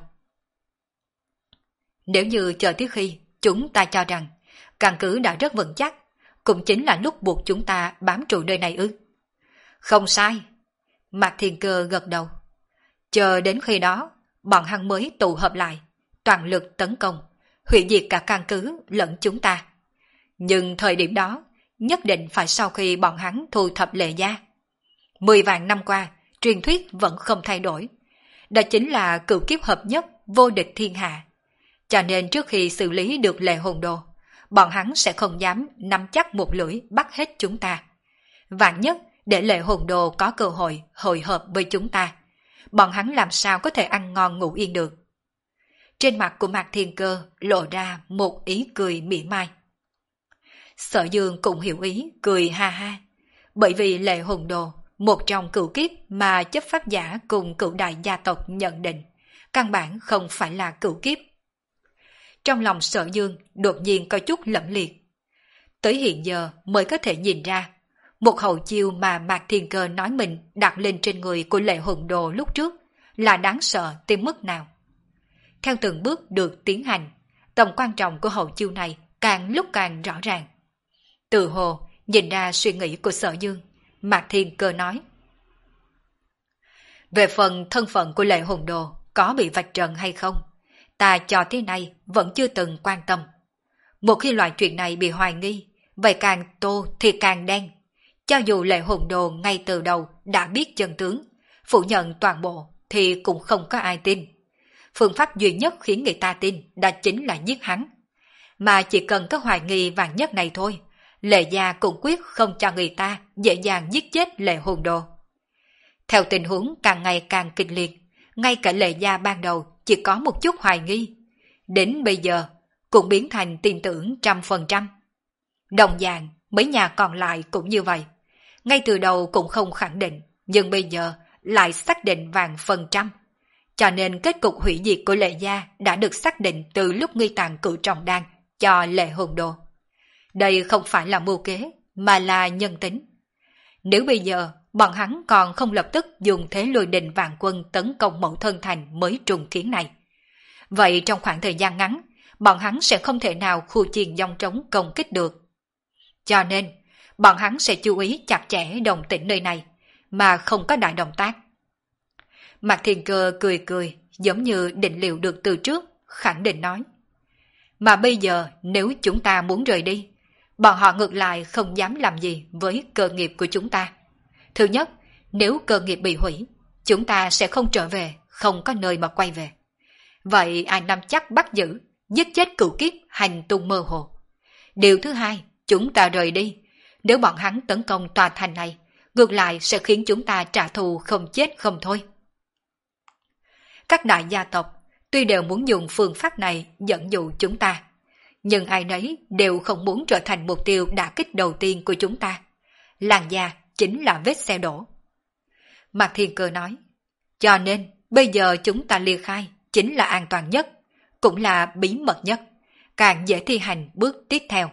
S1: Nếu như chờ tới khi chúng ta cho rằng căn cứ đã rất vững chắc, cũng chính là lúc buộc chúng ta bám trụ nơi này ư? Không sai. Mạc Thiên Cơ gật đầu. Chờ đến khi đó, bọn hắn mới tụ hợp lại, toàn lực tấn công, hủy diệt cả căn cứ lẫn chúng ta. Nhưng thời điểm đó, nhất định phải sau khi bọn hắn thu thập Lệ gia. Mười vạn năm qua, truyền thuyết vẫn không thay đổi. Đó chính là cửu kiếp hợp nhất, vô địch thiên hạ. Cho nên trước khi xử lý được Lệ Hồn Đồ, bọn hắn sẽ không dám nắm chắc một lưỡi bắt hết chúng ta. Vạn nhất để Lệ Hồn Đồ có cơ hội hội hợp với chúng ta, bọn hắn làm sao có thể ăn ngon ngủ yên được. Trên mặt của Mạc Thiên Cơ lộ ra một ý cười mỉa mai. Sở Dương cũng hiểu ý, cười ha ha. Bởi vì Lệ Hồn Đồ, một trong cửu kiếp mà chấp pháp giả cùng cửu đại gia tộc nhận định, căn bản không phải là cửu kiếp. Trong lòng Sở Dương đột nhiên có chút lẫm liệt. Tới hiện giờ mới có thể nhìn ra, một hậu chiêu mà Mạc Thiên Cơ nói mình đặt lên trên người của Lệ Hồn Đồ lúc trước là đáng sợ tới mức nào. Theo từng bước được tiến hành, tầm quan trọng của hậu chiêu này càng lúc càng rõ ràng. Từ hồ nhìn ra suy nghĩ của Sở Dương, Mạc Thiên Cơ nói. Về phần thân phận của Lệ Hồn Đồ có bị vạch trần hay không, ta cho tới nay vẫn chưa từng quan tâm. Một khi loại chuyện này bị hoài nghi, vậy càng tô thì càng đen. Cho dù Lệ Hồn Đồ ngay từ đầu đã biết chân tướng, phủ nhận toàn bộ thì cũng không có ai tin. Phương pháp duy nhất khiến người ta tin đã chính là giết hắn. Mà chỉ cần có hoài nghi vạn nhất này thôi, Lệ gia cũng quyết không cho người ta dễ dàng giết chết Lệ Hồn Đồ. Theo tình huống càng ngày càng kịch liệt, ngay cả Lệ gia ban đầu chỉ có một chút hoài nghi, đến bây giờ cũng biến thành tin tưởng trăm phần trăm. Đồng dạng, mấy nhà còn lại cũng như vậy. Ngay từ đầu cũng không khẳng định, nhưng bây giờ lại xác định vàng phần trăm. Cho nên kết cục hủy diệt của Lệ gia đã được xác định từ lúc nghi tàng cử trọng đan cho Lệ Hồn Đồ. Đây không phải là mưu kế, mà là nhân tính. Nếu bây giờ bọn hắn còn không lập tức dùng thế lôi đình vạn quân tấn công mẫu thân thành mới trùng kiến này, vậy trong khoảng thời gian ngắn, bọn hắn sẽ không thể nào khu chiền dòng trống công kích được. Cho nên, bọn hắn sẽ chú ý chặt chẽ đồng tĩnh nơi này, mà không có đại động tác. Mạc Thiên Cơ cười cười, giống như định liệu được từ trước, khẳng định nói. Mà bây giờ nếu chúng ta muốn rời đi, bọn họ ngược lại không dám làm gì với cơ nghiệp của chúng ta. Thứ nhất, nếu cơ nghiệp bị hủy, chúng ta sẽ không trở về, không có nơi mà quay về. Vậy ai nắm chắc bắt giữ, giết chết cửu kiếp hành tung mơ hồ. Điều thứ hai, chúng ta rời đi. Nếu bọn hắn tấn công tòa thành này, ngược lại sẽ khiến chúng ta trả thù không chết không thôi. Các đại gia tộc tuy đều muốn dùng phương pháp này dẫn dụ chúng ta, nhưng ai nấy đều không muốn trở thành mục tiêu đả kích đầu tiên của chúng ta. Làng gia chính là vết xe đổ. Mạc Thiên Cơ nói, cho nên bây giờ chúng ta ly khai chính là an toàn nhất, cũng là bí mật nhất, càng dễ thi hành bước tiếp theo.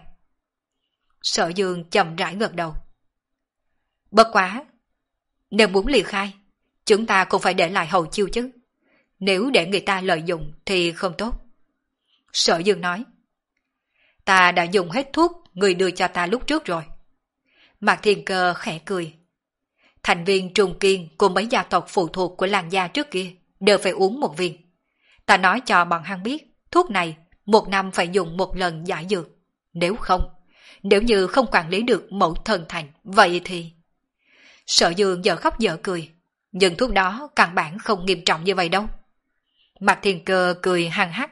S1: Sở Dương chậm rãi gật đầu. Bất quá, nếu muốn ly khai, chúng ta cũng phải để lại hậu chiêu chứ. Nếu để người ta lợi dụng thì không tốt. Sở Dương nói, ta đã dùng hết thuốc người đưa cho ta lúc trước rồi. Mạc Thiên Cơ khẽ cười. Thành viên Trung Kiên cùng mấy gia tộc phụ thuộc của làng gia trước kia đều phải uống một viên. Ta nói cho bọn hắn biết, thuốc này một năm phải dùng một lần giải dược. Nếu không, nếu như không quản lý được mẫu thân thành, vậy thì... Sở Dương giờ khóc giờ cười, nhưng thuốc đó căn bản không nghiêm trọng như vậy đâu. Mạc Thiên Cơ cười hăng hắc.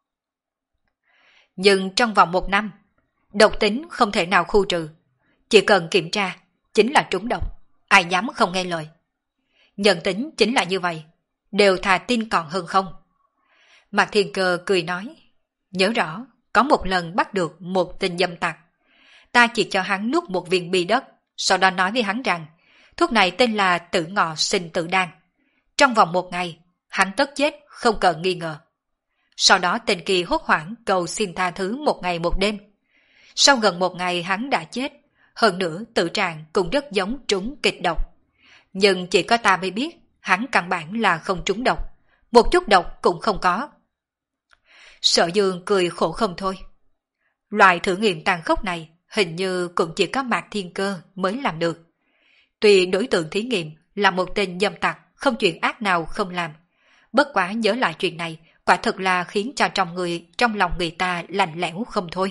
S1: Nhưng trong vòng một năm, độc tính không thể nào khu trừ. Chỉ cần kiểm tra, chính là trúng độc, ai dám không nghe lời. Nhân tính chính là như vậy, đều thà tin còn hơn không. Mạc Thiên Cơ cười nói, nhớ rõ, có một lần bắt được một tên dâm tặc. Ta chỉ cho hắn nuốt một viên bi đất, sau đó nói với hắn rằng, thuốc này tên là tử ngọ sinh tử đan. Trong vòng một ngày, hắn tất chết, không cần nghi ngờ. Sau đó tên kia hốt hoảng cầu xin tha thứ một ngày một đêm. Sau gần một ngày hắn đã chết, hơn nữa tự trạng cũng rất giống trúng kịch độc. Nhưng chỉ có ta mới biết, hắn căn bản là không trúng độc, một chút độc cũng không có. Sở Dương cười khổ không thôi. Loại thử nghiệm tàn khốc này hình như cũng chỉ có Mạc Thiên Cơ mới làm được. Tuy đối tượng thí nghiệm là một tên dâm tặc không chuyện ác nào không làm, bất quá nhớ lại chuyện này quả thực là khiến cho trong người trong lòng người ta lạnh lẽo không thôi.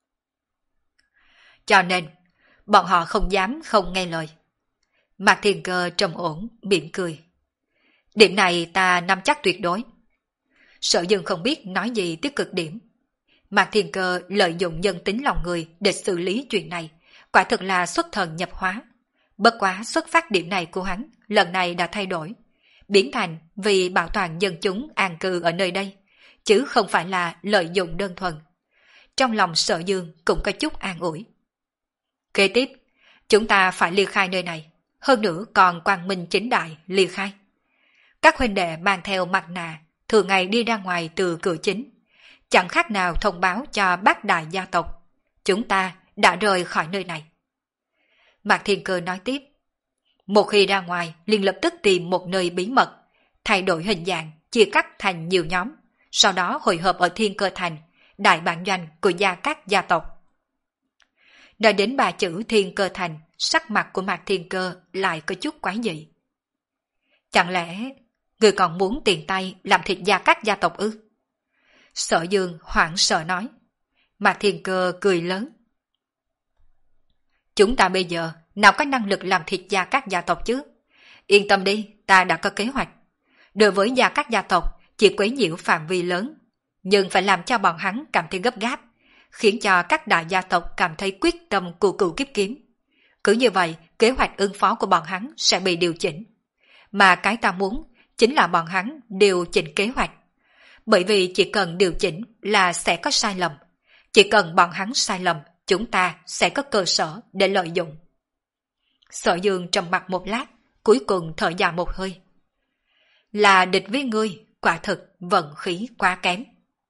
S1: Cho nên, bọn họ không dám không nghe lời. Mạc Thiên Cơ trầm ổn, mỉm cười. Điểm này ta nắm chắc tuyệt đối. Sở Dương không biết nói gì tới cực điểm. Mạc Thiên Cơ lợi dụng nhân tính lòng người để xử lý chuyện này, quả thực là xuất thần nhập hóa. Bất quá xuất phát điểm này của hắn lần này đã thay đổi, biến thành vì bảo toàn dân chúng an cư ở nơi đây, chứ không phải là lợi dụng đơn thuần. Trong lòng Sở Dương cũng có chút an ủi. Kế tiếp, chúng ta phải ly khai nơi này, hơn nữa còn quang minh chính đại ly khai. Các huynh đệ mang theo mặt nạ, thường ngày đi ra ngoài từ cửa chính, chẳng khác nào thông báo cho bác đại gia tộc, chúng ta đã rời khỏi nơi này. Mạc Thiên Cơ nói tiếp, một khi ra ngoài liền lập tức tìm một nơi bí mật, thay đổi hình dạng, chia cắt thành nhiều nhóm, sau đó hội hợp ở Thiên Cơ Thành, đại bản doanh của gia các gia tộc. Nói đến ba chữ Thiên Cơ Thành, sắc mặt của Mạc Thiên Cơ lại có chút quái dị. Chẳng lẽ người còn muốn tiền tay làm thịt gia các gia tộc ư? Sở Dương hoảng sợ nói. Mạc Thiên Cơ cười lớn. Chúng ta bây giờ nào có năng lực làm thịt gia các gia tộc chứ? Yên tâm đi, ta đã có kế hoạch. Đối với gia các gia tộc chỉ quấy nhiễu phạm vi lớn, nhưng phải làm cho bọn hắn cảm thấy gấp gáp, khiến cho các đại gia tộc cảm thấy quyết tâm của cửu kiếp kiếm. Cứ như vậy, kế hoạch ứng phó của bọn hắn sẽ bị điều chỉnh. Mà cái ta muốn chính là bọn hắn điều chỉnh kế hoạch. Bởi vì chỉ cần điều chỉnh là sẽ có sai lầm. Chỉ cần bọn hắn sai lầm, chúng ta sẽ có cơ sở để lợi dụng. Sở Dương trầm mặt một lát, cuối cùng thở dài một hơi. Là địch với ngươi, quả thực vận khí quá kém.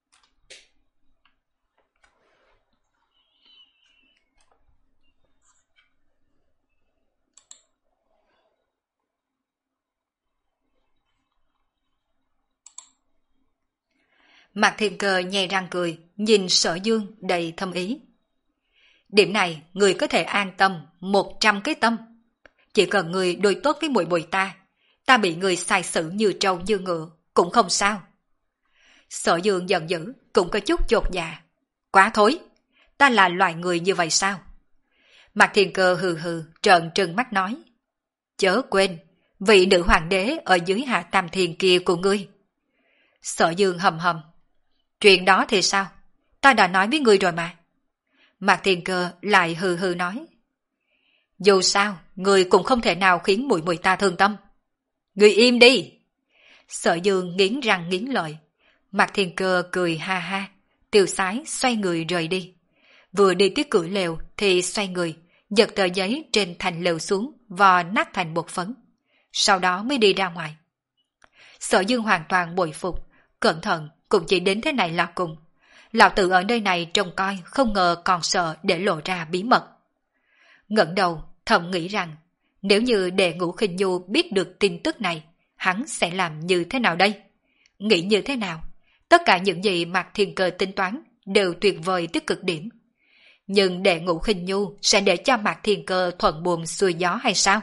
S1: Mạc Thiên Cơ nhe răng cười, nhìn Sở Dương đầy thâm ý. Điểm này người có thể an tâm một trăm cái tâm. Chỉ cần người đối tốt với muội muội ta, ta bị người sai xử như trâu như ngựa cũng không sao. Sở Dương giận dữ, cũng có chút chột dạ. Quá thối, ta là loại người như vậy sao? Mạc Thiên Cơ hừ hừ trợn trừng mắt nói. Chớ quên, vị nữ hoàng đế ở dưới hạ tam thiền kia của ngươi. Sở Dương hầm hầm. Chuyện đó thì sao? Ta đã nói với ngươi rồi mà. Mạc Thiên Cơ lại hừ hừ nói. Dù sao, ngươi cũng không thể nào khiến muội muội ta thương tâm. Ngươi im đi! Sở Dương nghiến răng nghiến lợi. Mạc Thiên Cơ cười ha ha, tiêu sái xoay người rời đi. Vừa đi tới cửa lều thì xoay người, giật tờ giấy trên thành lều xuống, vò nát thành bột phấn. Sau đó mới đi ra ngoài. Sở Dương hoàn toàn bội phục, cẩn thận cũng chỉ đến thế này là cùng. Lão tử ở nơi này trông coi không ngờ còn sợ để lộ ra bí mật. Ngẩng đầu thầm nghĩ rằng nếu như Đệ Ngũ Khinh Nhu biết được tin tức này, hắn sẽ làm như thế nào đây? Nghĩ như thế nào? Tất cả những gì Mạc Thiên Cơ tính toán đều tuyệt vời tới cực điểm. Nhưng Đệ Ngũ Khinh Nhu sẽ để cho Mạc Thiên Cơ thuận buồm xuôi gió hay sao?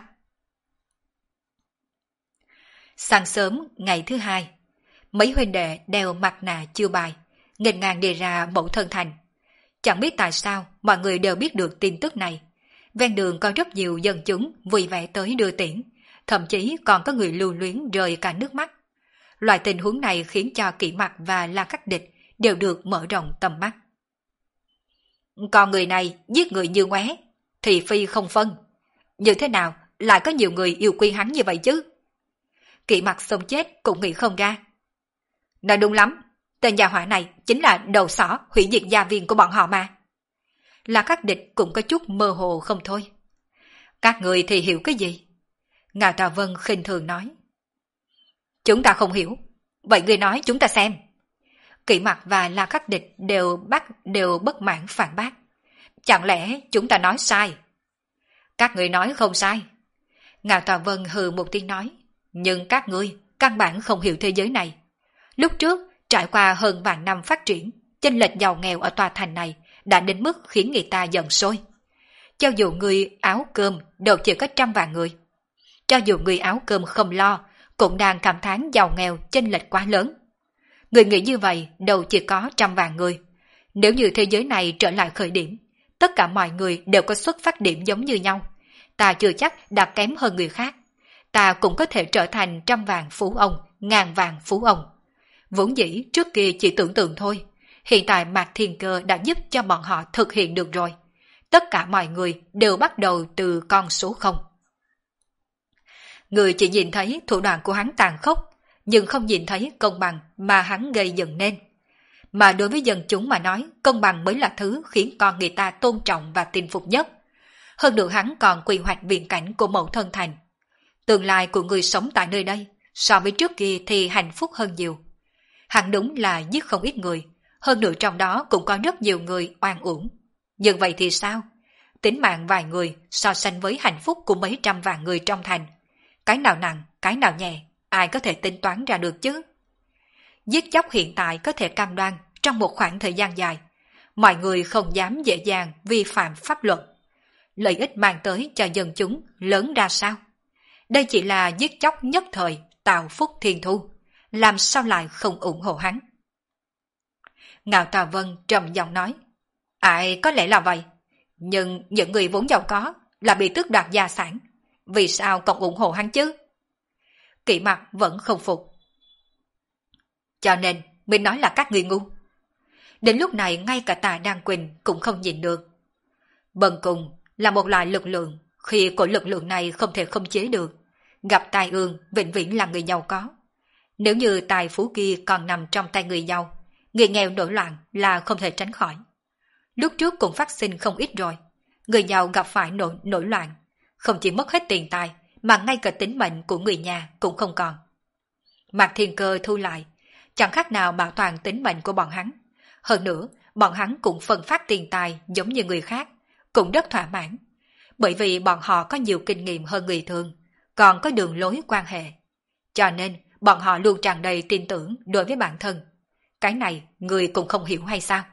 S1: Sáng sớm ngày thứ hai, mấy huynh đệ đeo mặt nạ chiêu bài, nghênh ngang đi ra Mẫu Thân Thành. Chẳng biết tại sao mọi người đều biết được tin tức này. Ven đường có rất nhiều dân chúng vui vẻ tới đưa tiễn, thậm chí còn có người lưu luyến rơi cả nước mắt. Loại tình huống này khiến cho Kỷ Mặc và La Khắc Địch đều được mở rộng tầm mắt. Còn người này giết người như ngoé, thì phi không phân. Như thế nào lại có nhiều người yêu quý hắn như vậy chứ? Kỷ Mặc sống chết cũng nghĩ không ra. Nói đúng lắm, tên gia hỏa này chính là đầu sỏ hủy diệt gia viên của bọn họ mà. La Khắc Địch cũng có chút mơ hồ không thôi. Các người thì hiểu cái gì? Ngạo Tà Vân khinh thường nói. Chúng ta không hiểu. Vậy người nói chúng ta xem. Kỷ Mặc và La Khắc Địch đều bắt đều bất mãn phản bác. Chẳng lẽ chúng ta nói sai? Các người nói không sai. Ngạo Tà Vân hừ một tiếng nói. Nhưng các ngươi căn bản không hiểu thế giới này. Lúc trước trải qua hơn vạn năm phát triển, chênh lệch giàu nghèo ở tòa thành này đã đến mức khiến người ta giận sôi. Cho dù người áo cơm đều chỉ có trăm vạn người. Cho dù người áo cơm không lo, cũng đang cảm thán giàu nghèo chênh lệch quá lớn. Người nghĩ như vậy đâu chỉ có trăm vạn người. Nếu như thế giới này trở lại khởi điểm, tất cả mọi người đều có xuất phát điểm giống như nhau. Ta chưa chắc đã kém hơn người khác. Ta cũng có thể trở thành trăm vạn phú ông, ngàn vạn phú ông. Vốn dĩ trước kia chỉ tưởng tượng thôi. Hiện tại Mạc Thiên Cơ đã giúp cho bọn họ thực hiện được rồi. Tất cả mọi người đều bắt đầu từ con số không. Người chỉ nhìn thấy thủ đoạn của hắn tàn khốc, nhưng không nhìn thấy công bằng mà hắn gây dựng nên. Mà đối với dân chúng mà nói, công bằng mới là thứ khiến con người ta tôn trọng và tin phục nhất. Hơn nữa hắn còn quy hoạch viễn cảnh của Mẫu Thân Thành. Tương lai của người sống tại nơi đây, so với trước kia thì hạnh phúc hơn nhiều. Hắn đúng là giết không ít người, hơn nữa trong đó cũng có rất nhiều người oan uổng. Nhưng vậy thì sao? Tính mạng vài người so sánh với hạnh phúc của mấy trăm vạn người trong thành. Cái nào nặng, cái nào nhẹ, ai có thể tính toán ra được chứ? Giết chóc hiện tại có thể cam đoan trong một khoảng thời gian dài. Mọi người không dám dễ dàng vi phạm pháp luật. Lợi ích mang tới cho dân chúng lớn ra sao? Đây chỉ là giết chóc nhất thời, tạo phúc thiên thu. Làm sao lại không ủng hộ hắn? Ngạo Tà Vân trầm giọng nói. Ai có lẽ là vậy. Nhưng những người vốn giàu có là bị tước đoạt gia sản. Vì sao còn ủng hộ hắn chứ? Kỷ Mặc vẫn không phục. Cho nên mình nói là các người ngu. Đến lúc này ngay cả Tà Đan Quỳnh cũng không nhìn được. Bần cùng là một loại lực lượng, khi của lực lượng này không thể khống chế được. Gặp tai ương vĩnh viễn là người giàu có. Nếu như tài phú kia còn nằm trong tay người giàu, người nghèo nổi loạn là không thể tránh khỏi. Lúc trước cũng phát sinh không ít rồi. Người giàu gặp phải nổi, nổi loạn, không chỉ mất hết tiền tài, mà ngay cả tính mệnh của người nhà cũng không còn. Mạc Thiên Cơ thu lại, chẳng khác nào bảo toàn tính mệnh của bọn hắn. Hơn nữa, bọn hắn cũng phân phát tiền tài giống như người khác, cũng rất thỏa mãn. Bởi vì bọn họ có nhiều kinh nghiệm hơn người thường, còn có đường lối quan hệ. Cho nên, bọn họ luôn tràn đầy tin tưởng đối với bản thân. Cái này, người cũng không hiểu hay sao?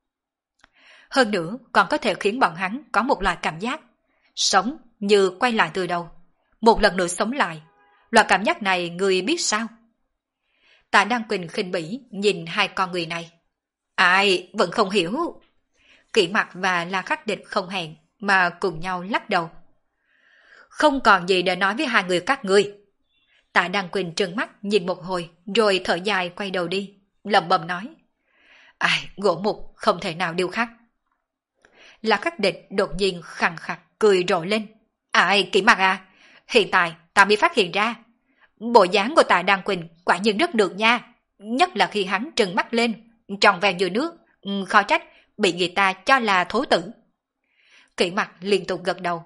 S1: Hơn nữa, còn có thể khiến bọn hắn có một loại cảm giác sống như quay lại từ đầu, một lần nữa sống lại. Loại cảm giác này người biết sao? Tạ Đăng Quỳnh khinh bỉ nhìn hai con người này. Ai vẫn không hiểu. Kỷ Mặc và La Khắc Địch không hẹn mà cùng nhau lắc đầu. Không còn gì để nói với hai người các ngươi. Tạ Đăng Quỳnh trừng mắt nhìn một hồi rồi thở dài quay đầu đi, lẩm bẩm nói. Ai, gỗ mục không thể nào điêu khắc. La Khắc Địch đột nhiên khằng khặc cười rộ lên. Ai, Kỷ Mặc à, hiện tại ta mới phát hiện ra. Bộ dáng của Tạ Đăng Quỳnh quả nhiên rất được nha. Nhất là khi hắn trừng mắt lên, tròn vẹn như nước, khó trách bị người ta cho là thố tử. Kỷ Mặc liên tục gật đầu.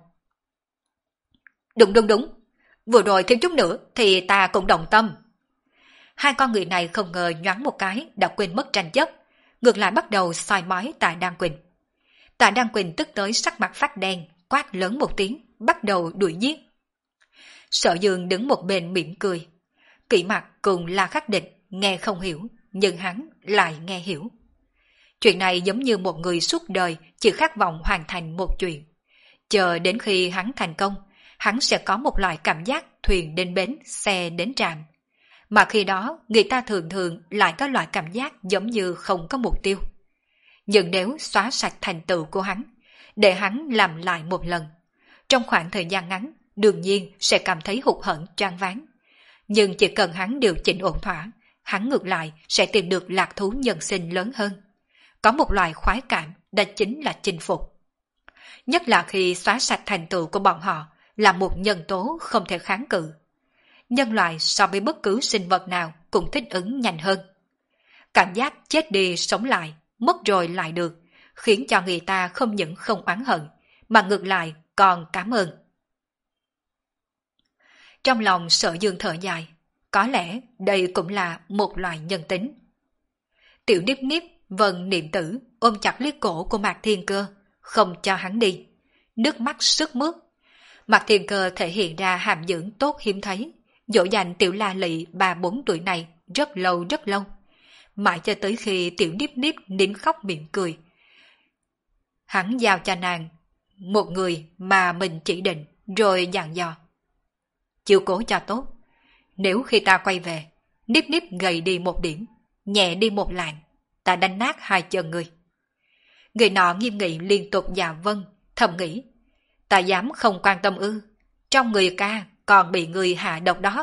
S1: Đúng đúng đúng, vừa rồi thêm chút nữa thì ta cũng đồng tâm. Hai con người này không ngờ nhoáng một cái đã quên mất tranh chấp, ngược lại bắt đầu soi mói Tạ Đăng Quỳnh. Tạ Đăng Quỳnh tức tới sắc mặt phát đen, quát lớn một tiếng, bắt đầu đuổi giết. Sở Dương đứng một bên mỉm cười. Kỷ Mặc cùng La Khắc Địch nghe không hiểu, nhưng hắn lại nghe hiểu. Chuyện này giống như một người suốt đời chỉ khát vọng hoàn thành một chuyện. Chờ đến khi hắn thành công, hắn sẽ có một loại cảm giác thuyền đến bến, xe đến trạm. Mà khi đó, người ta thường thường lại có loại cảm giác giống như không có mục tiêu. Nhưng nếu xóa sạch thành tựu của hắn, để hắn làm lại một lần, trong khoảng thời gian ngắn, đương nhiên sẽ cảm thấy hụt hẫng choáng váng. Nhưng chỉ cần hắn điều chỉnh ổn thỏa, hắn ngược lại sẽ tìm được lạc thú nhân sinh lớn hơn. Có một loại khoái cảm, đó chính là chinh phục. Nhất là khi xóa sạch thành tựu của bọn họ là một nhân tố không thể kháng cự. Nhân loại so với bất cứ sinh vật nào cũng thích ứng nhanh hơn. Cảm giác chết đi sống lại, mất rồi lại được, khiến cho người ta không những không oán hận, mà ngược lại còn cảm ơn. Trong lòng Sở Dương thở dài, có lẽ đây cũng là một loại nhân tính. Tiểu Niếp Niếp vần niệm tử ôm chặt lấy cổ của Mạc Thiên Cơ, không cho hắn đi. Nước mắt sức mướt. Mạc Thiên Cơ thể hiện ra hàm dưỡng tốt hiếm thấy, dỗ dành tiểu la lị ba bốn tuổi này rất lâu rất lâu. Mãi cho tới khi Tiểu Niếp Niếp nín khóc mỉm cười. Hắn giao cho nàng một người mà mình chỉ định, rồi dặn dò. Chiều cố cho tốt. Nếu khi ta quay về, Niếp Niếp gầy đi một điểm, nhẹ đi một lạng, ta đánh nát hai chân người. Người nọ nghiêm nghị liên tục dạ vâng, thầm nghĩ. Ta dám không quan tâm ư, trong người ca còn bị người hạ độc đó.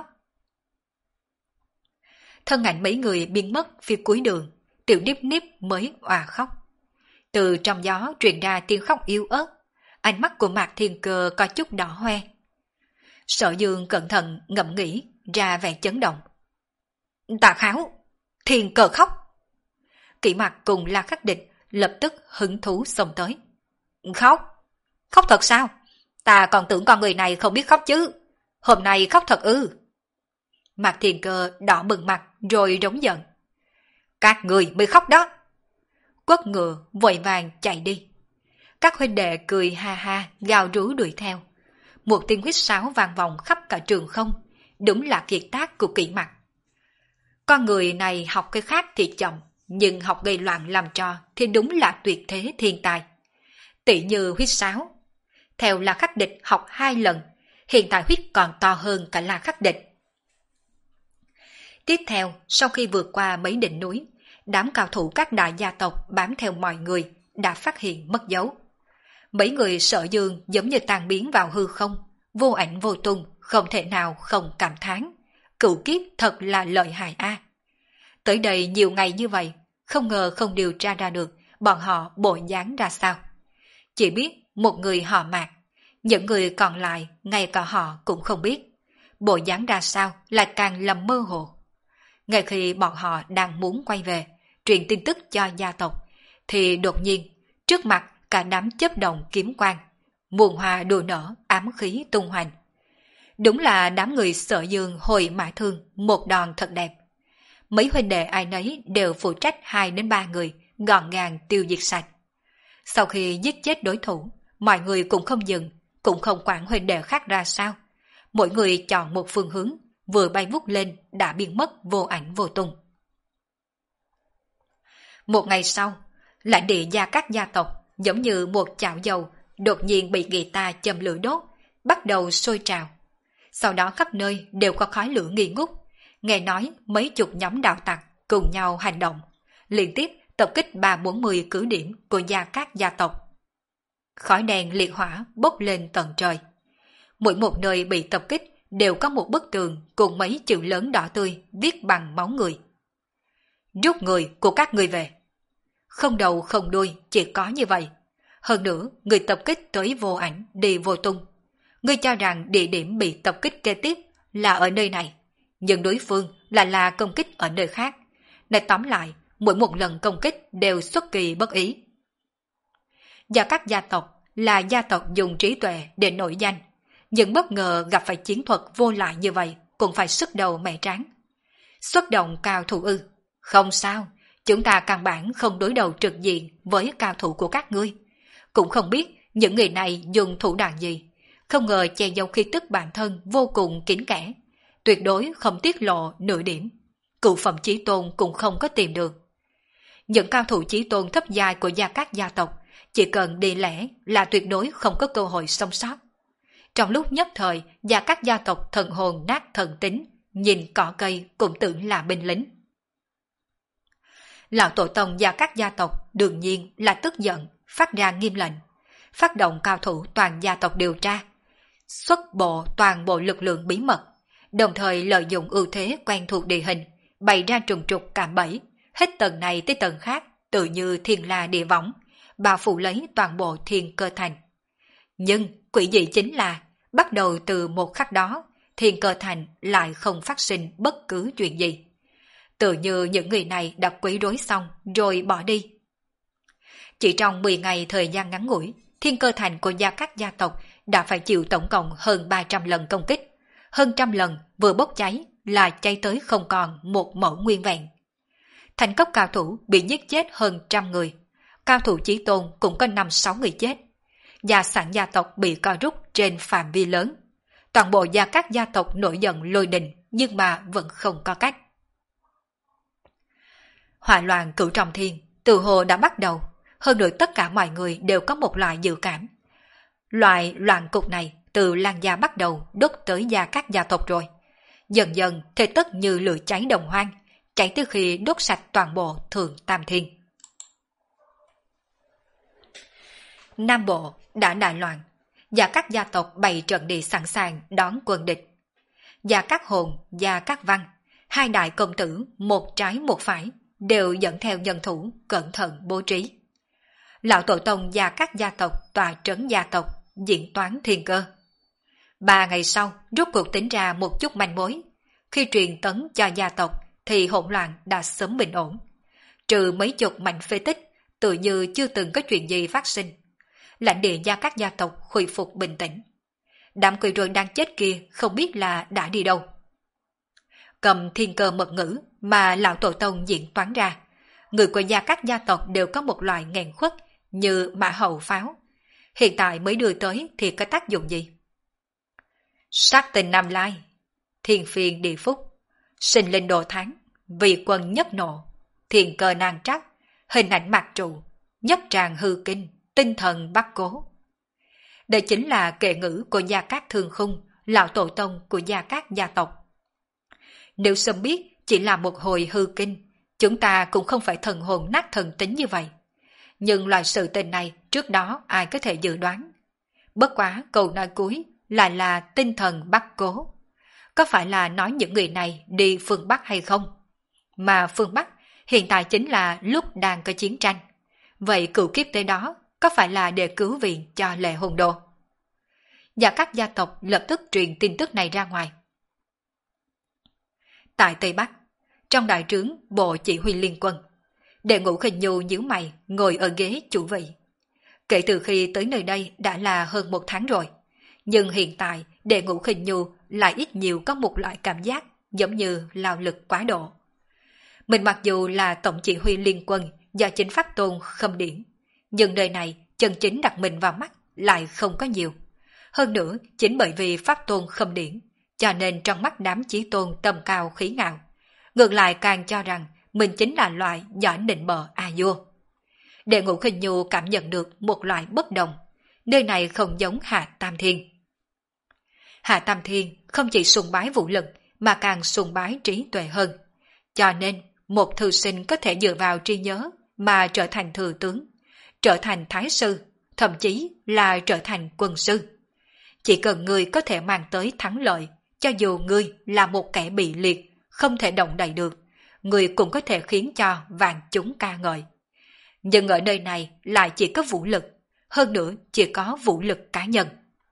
S1: Thân ảnh mấy người biến mất phía cuối đường, Tiểu Niếp Niếp mới òa khóc. Từ trong gió truyền ra tiếng khóc yếu ớt, ánh mắt của Mạc Thiên Cơ có chút đỏ hoe. Sở Dương cẩn thận ngẫm nghĩ ra vẻ chấn động. Tà Kháo, Thiên Cơ khóc. Kỷ Mặc cùng La Khắc Địch lập tức hứng thú xông tới. Khóc? Khóc thật sao? Ta còn tưởng con người này không biết khóc chứ. Hôm nay khóc thật ư? Mạc Thiên Cơ đỏ bừng mặt rồi rống giận. Các người mới khóc đó. Quất ngựa vội vàng chạy đi. Các huynh đệ cười ha ha gào rú đuổi theo. Một tiếng huýt sáo vang vọng khắp cả trường không. Đúng là kiệt tác của Kỷ Mặc. Con người này học cái khác thì chậm, nhưng học gây loạn làm trò thì đúng là tuyệt thế thiên tài. Tỷ như huýt sáo. Theo La Khắc Địch học hai lần, hiện tại huýt còn to hơn cả La Khắc Địch. Tiếp theo, sau khi vượt qua mấy đỉnh núi, đám cao thủ các đại gia tộc bám theo mọi người đã phát hiện mất dấu. Mấy người Sở Dương giống như tan biến vào hư không, vô ảnh vô tung, không thể nào không cảm thán. Cửu kiếp thật là lợi hại a. Tới đây nhiều ngày như vậy, không ngờ không điều tra ra được bọn họ bộ dáng ra sao. Chỉ biết một người họ Mạc, những người còn lại ngay cả họ cũng không biết. Bộ dáng ra sao lại càng lầm mơ hồ. Ngay khi bọn họ đang muốn quay về, truyền tin tức cho gia tộc, thì đột nhiên, trước mặt cả đám chớp động kiếm quang, muôn hoa đua nở, ám khí tung hoành. Đúng là đám người Sở Dương hồi mã thương, một đòn thật đẹp. Mấy huynh đệ ai nấy đều phụ trách hai đến ba người, gọn gàng tiêu diệt sạch. Sau khi giết chết đối thủ, mọi người cũng không dừng, cũng không quản huynh đệ khác ra sao. Mỗi người chọn một phương hướng, vừa bay vút lên đã biến mất vô ảnh vô tung. Một ngày sau, lãnh địa Gia Cát gia tộc giống như một chảo dầu đột nhiên bị người ta châm lửa đốt, bắt đầu sôi trào. Sau đó khắp nơi đều có khói lửa nghi ngút, nghe nói mấy chục nhóm đạo tặc cùng nhau hành động, liên tiếp tập kích ba bốn mươi cứ điểm của Gia Cát gia tộc. Khói đen liệt hỏa bốc lên tận trời. Mỗi một nơi bị tập kích đều có một bức tường cùng mấy chữ lớn đỏ tươi viết bằng máu người. Rút người của các ngươi về. Không đầu không đuôi, chỉ có như vậy. Hơn nữa, người tập kích tới vô ảnh đi vô tung. Ngươi cho rằng địa điểm bị tập kích kế tiếp là ở nơi này, nhưng đối phương lại là công kích ở nơi khác. Nói tóm lại, mỗi một lần công kích đều xuất kỳ bất ý. Gia Cát gia tộc là gia tộc dùng trí tuệ để nổi danh, nhưng bất ngờ gặp phải chiến thuật vô lại như vậy cũng phải sức đầu mẻ trán. Xuất động cao thủ ư? Không sao, chúng ta căn bản không đối đầu trực diện với cao thủ của các ngươi. Cũng không biết những người này dùng thủ đoạn gì, không ngờ che giấu khí tức bản thân vô cùng kín kẽ, tuyệt đối không tiết lộ nửa điểm. Cựu phẩm chí tôn cũng không có tìm được. Những cao thủ chí tôn thấp giai của Gia Cát gia tộc chỉ cần đi lẻ là tuyệt đối không có cơ hội sống sót. Trong lúc nhất thời, Gia Cát gia tộc thần hồn nát thần tính, nhìn cỏ cây cũng tưởng là binh lính. Lão tổ tông Gia Cát gia tộc đương nhiên là tức giận, phát ra nghiêm lệnh, phát động cao thủ toàn gia tộc điều tra, xuất bộ toàn bộ lực lượng bí mật, đồng thời lợi dụng ưu thế quen thuộc địa hình, bày ra trùng trục cạm bẫy, hết tầng này tới tầng khác, tự như thiên la địa võng, bao phủ lấy toàn bộ Thiên Cơ Thành. Nhưng quỷ dị chính là, bắt đầu từ một khắc đó, Thiên Cơ Thành lại không phát sinh bất cứ chuyện gì. Tự như những người này đã quấy rối xong rồi bỏ đi. Chỉ trong mười ngày thời gian ngắn ngủi, Thiên Cơ Thành của Gia Cát gia tộc đã phải chịu tổng cộng hơn ba trăm lần công kích. Hơn trăm lần vừa bốc cháy là cháy tới không còn một mẫu nguyên vẹn. Thành cấp cao thủ bị giết chết hơn trăm người. Cao thủ chí tôn cũng có năm sáu người chết. Gia sản gia tộc bị co rút trên phạm vi lớn. Toàn bộ Gia Cát gia tộc nổi giận lôi đình nhưng mà vẫn không có cách. Hỏa loạn cửu trọng thiên từ hồ đã bắt đầu. Hơn nữa tất cả mọi người đều có một loại dự cảm. Loại loạn cục này từ Lan gia bắt đầu đốt tới Gia Cát gia tộc rồi. Dần dần thế tất như lửa cháy đồng hoang, cháy tới khi đốt sạch toàn bộ Thượng Tam Thiên. Nam Bộ đã đại loạn, Gia Cát gia tộc bày trận địa sẵn sàng đón quân địch. Gia Cát Hồn, Gia Cát Văn, hai đại công tử một trái một phải đều dẫn theo nhân thủ cẩn thận bố trí. Lão tổ tông Gia Cát gia tộc tòa trấn gia tộc diễn toán thiên cơ. Ba ngày sau rốt cuộc tính ra một chút manh mối. Khi truyền tấn cho gia tộc thì hỗn loạn đã sớm bình ổn. Trừ mấy chục mảnh phế tích, tự như chưa từng có chuyện gì phát sinh. Lãnh địa Gia Cát gia tộc khôi phục bình tĩnh. Đám quỷ rối đang chết kia không biết là đã đi đâu. Cầm thiên cơ mật ngữ mà lão tổ tông diễn toán ra, người của Gia Cát gia tộc đều có một loại nghẹn khuất như mã hậu pháo. Hiện tại mới đưa tới thì có tác dụng gì? Sát tình Nam Lai, thiên phiền địa phúc, sinh linh đồ tháng, vì quân nhất nộ, thiên cơ nan trắc, hình ảnh mạc trụ, nhất tràng hư kinh, tinh thần bắt cố. Đây chính là kệ ngữ của Gia Cát Thương Khung, lão tổ tông của Gia Cát gia tộc. Nếu sớm biết chỉ là một hồi hư kinh, chúng ta cũng không phải thần hồn nát thần tính như vậy. Nhưng loại sự tình này trước đó ai có thể dự đoán. Bất quá câu nói cuối lại là tinh thần bắt cố. Có phải là nói những người này đi phương Bắc hay không? Mà phương Bắc hiện tại chính là lúc đang có chiến tranh. Vậy cựu kiếp tới đó có phải là để cứu viện cho Lệ Hồn Đồ? Và các gia tộc lập tức truyền tin tức này ra ngoài. Tại Tây Bắc, trong đại trướng bộ chỉ huy liên quân. Đệ Ngũ Khinh Nhu nhíu mày ngồi ở ghế chủ vị. Kể từ khi tới nơi đây đã là hơn một tháng rồi, nhưng hiện tại Đệ Ngũ Khinh Nhu lại ít nhiều có một loại cảm giác giống như lao lực quá độ. Mình mặc dù là tổng chỉ huy liên quân do chính Pháp Tôn khâm điển, nhưng nơi này chân chính đặt mình vào mắt lại không có nhiều. Hơn nữa, chính bởi vì Pháp Tôn khâm điển, cho nên trong mắt đám chí tôn tầm cao khí ngạo, ngược lại càng cho rằng mình chính là loại giỏi nịnh bợ a vua. Đệ Ngũ Khinh Nhu cảm nhận được một loại bất đồng, nơi này không giống Hạ Tam Thiên. Hạ Tam Thiên không chỉ sùng bái vũ lực mà càng sùng bái trí tuệ hơn, cho nên một thư sinh có thể dựa vào trí nhớ mà trở thành thừa tướng, trở thành thái sư, thậm chí là trở thành quân sư. Chỉ cần người có thể mang tới thắng lợi, cho dù người là một kẻ bị liệt, không thể động đậy được, người cũng có thể khiến cho vạn chúng ca ngợi. Nhưng ở nơi này lại chỉ có vũ lực, hơn nữa chỉ có vũ lực cá nhân.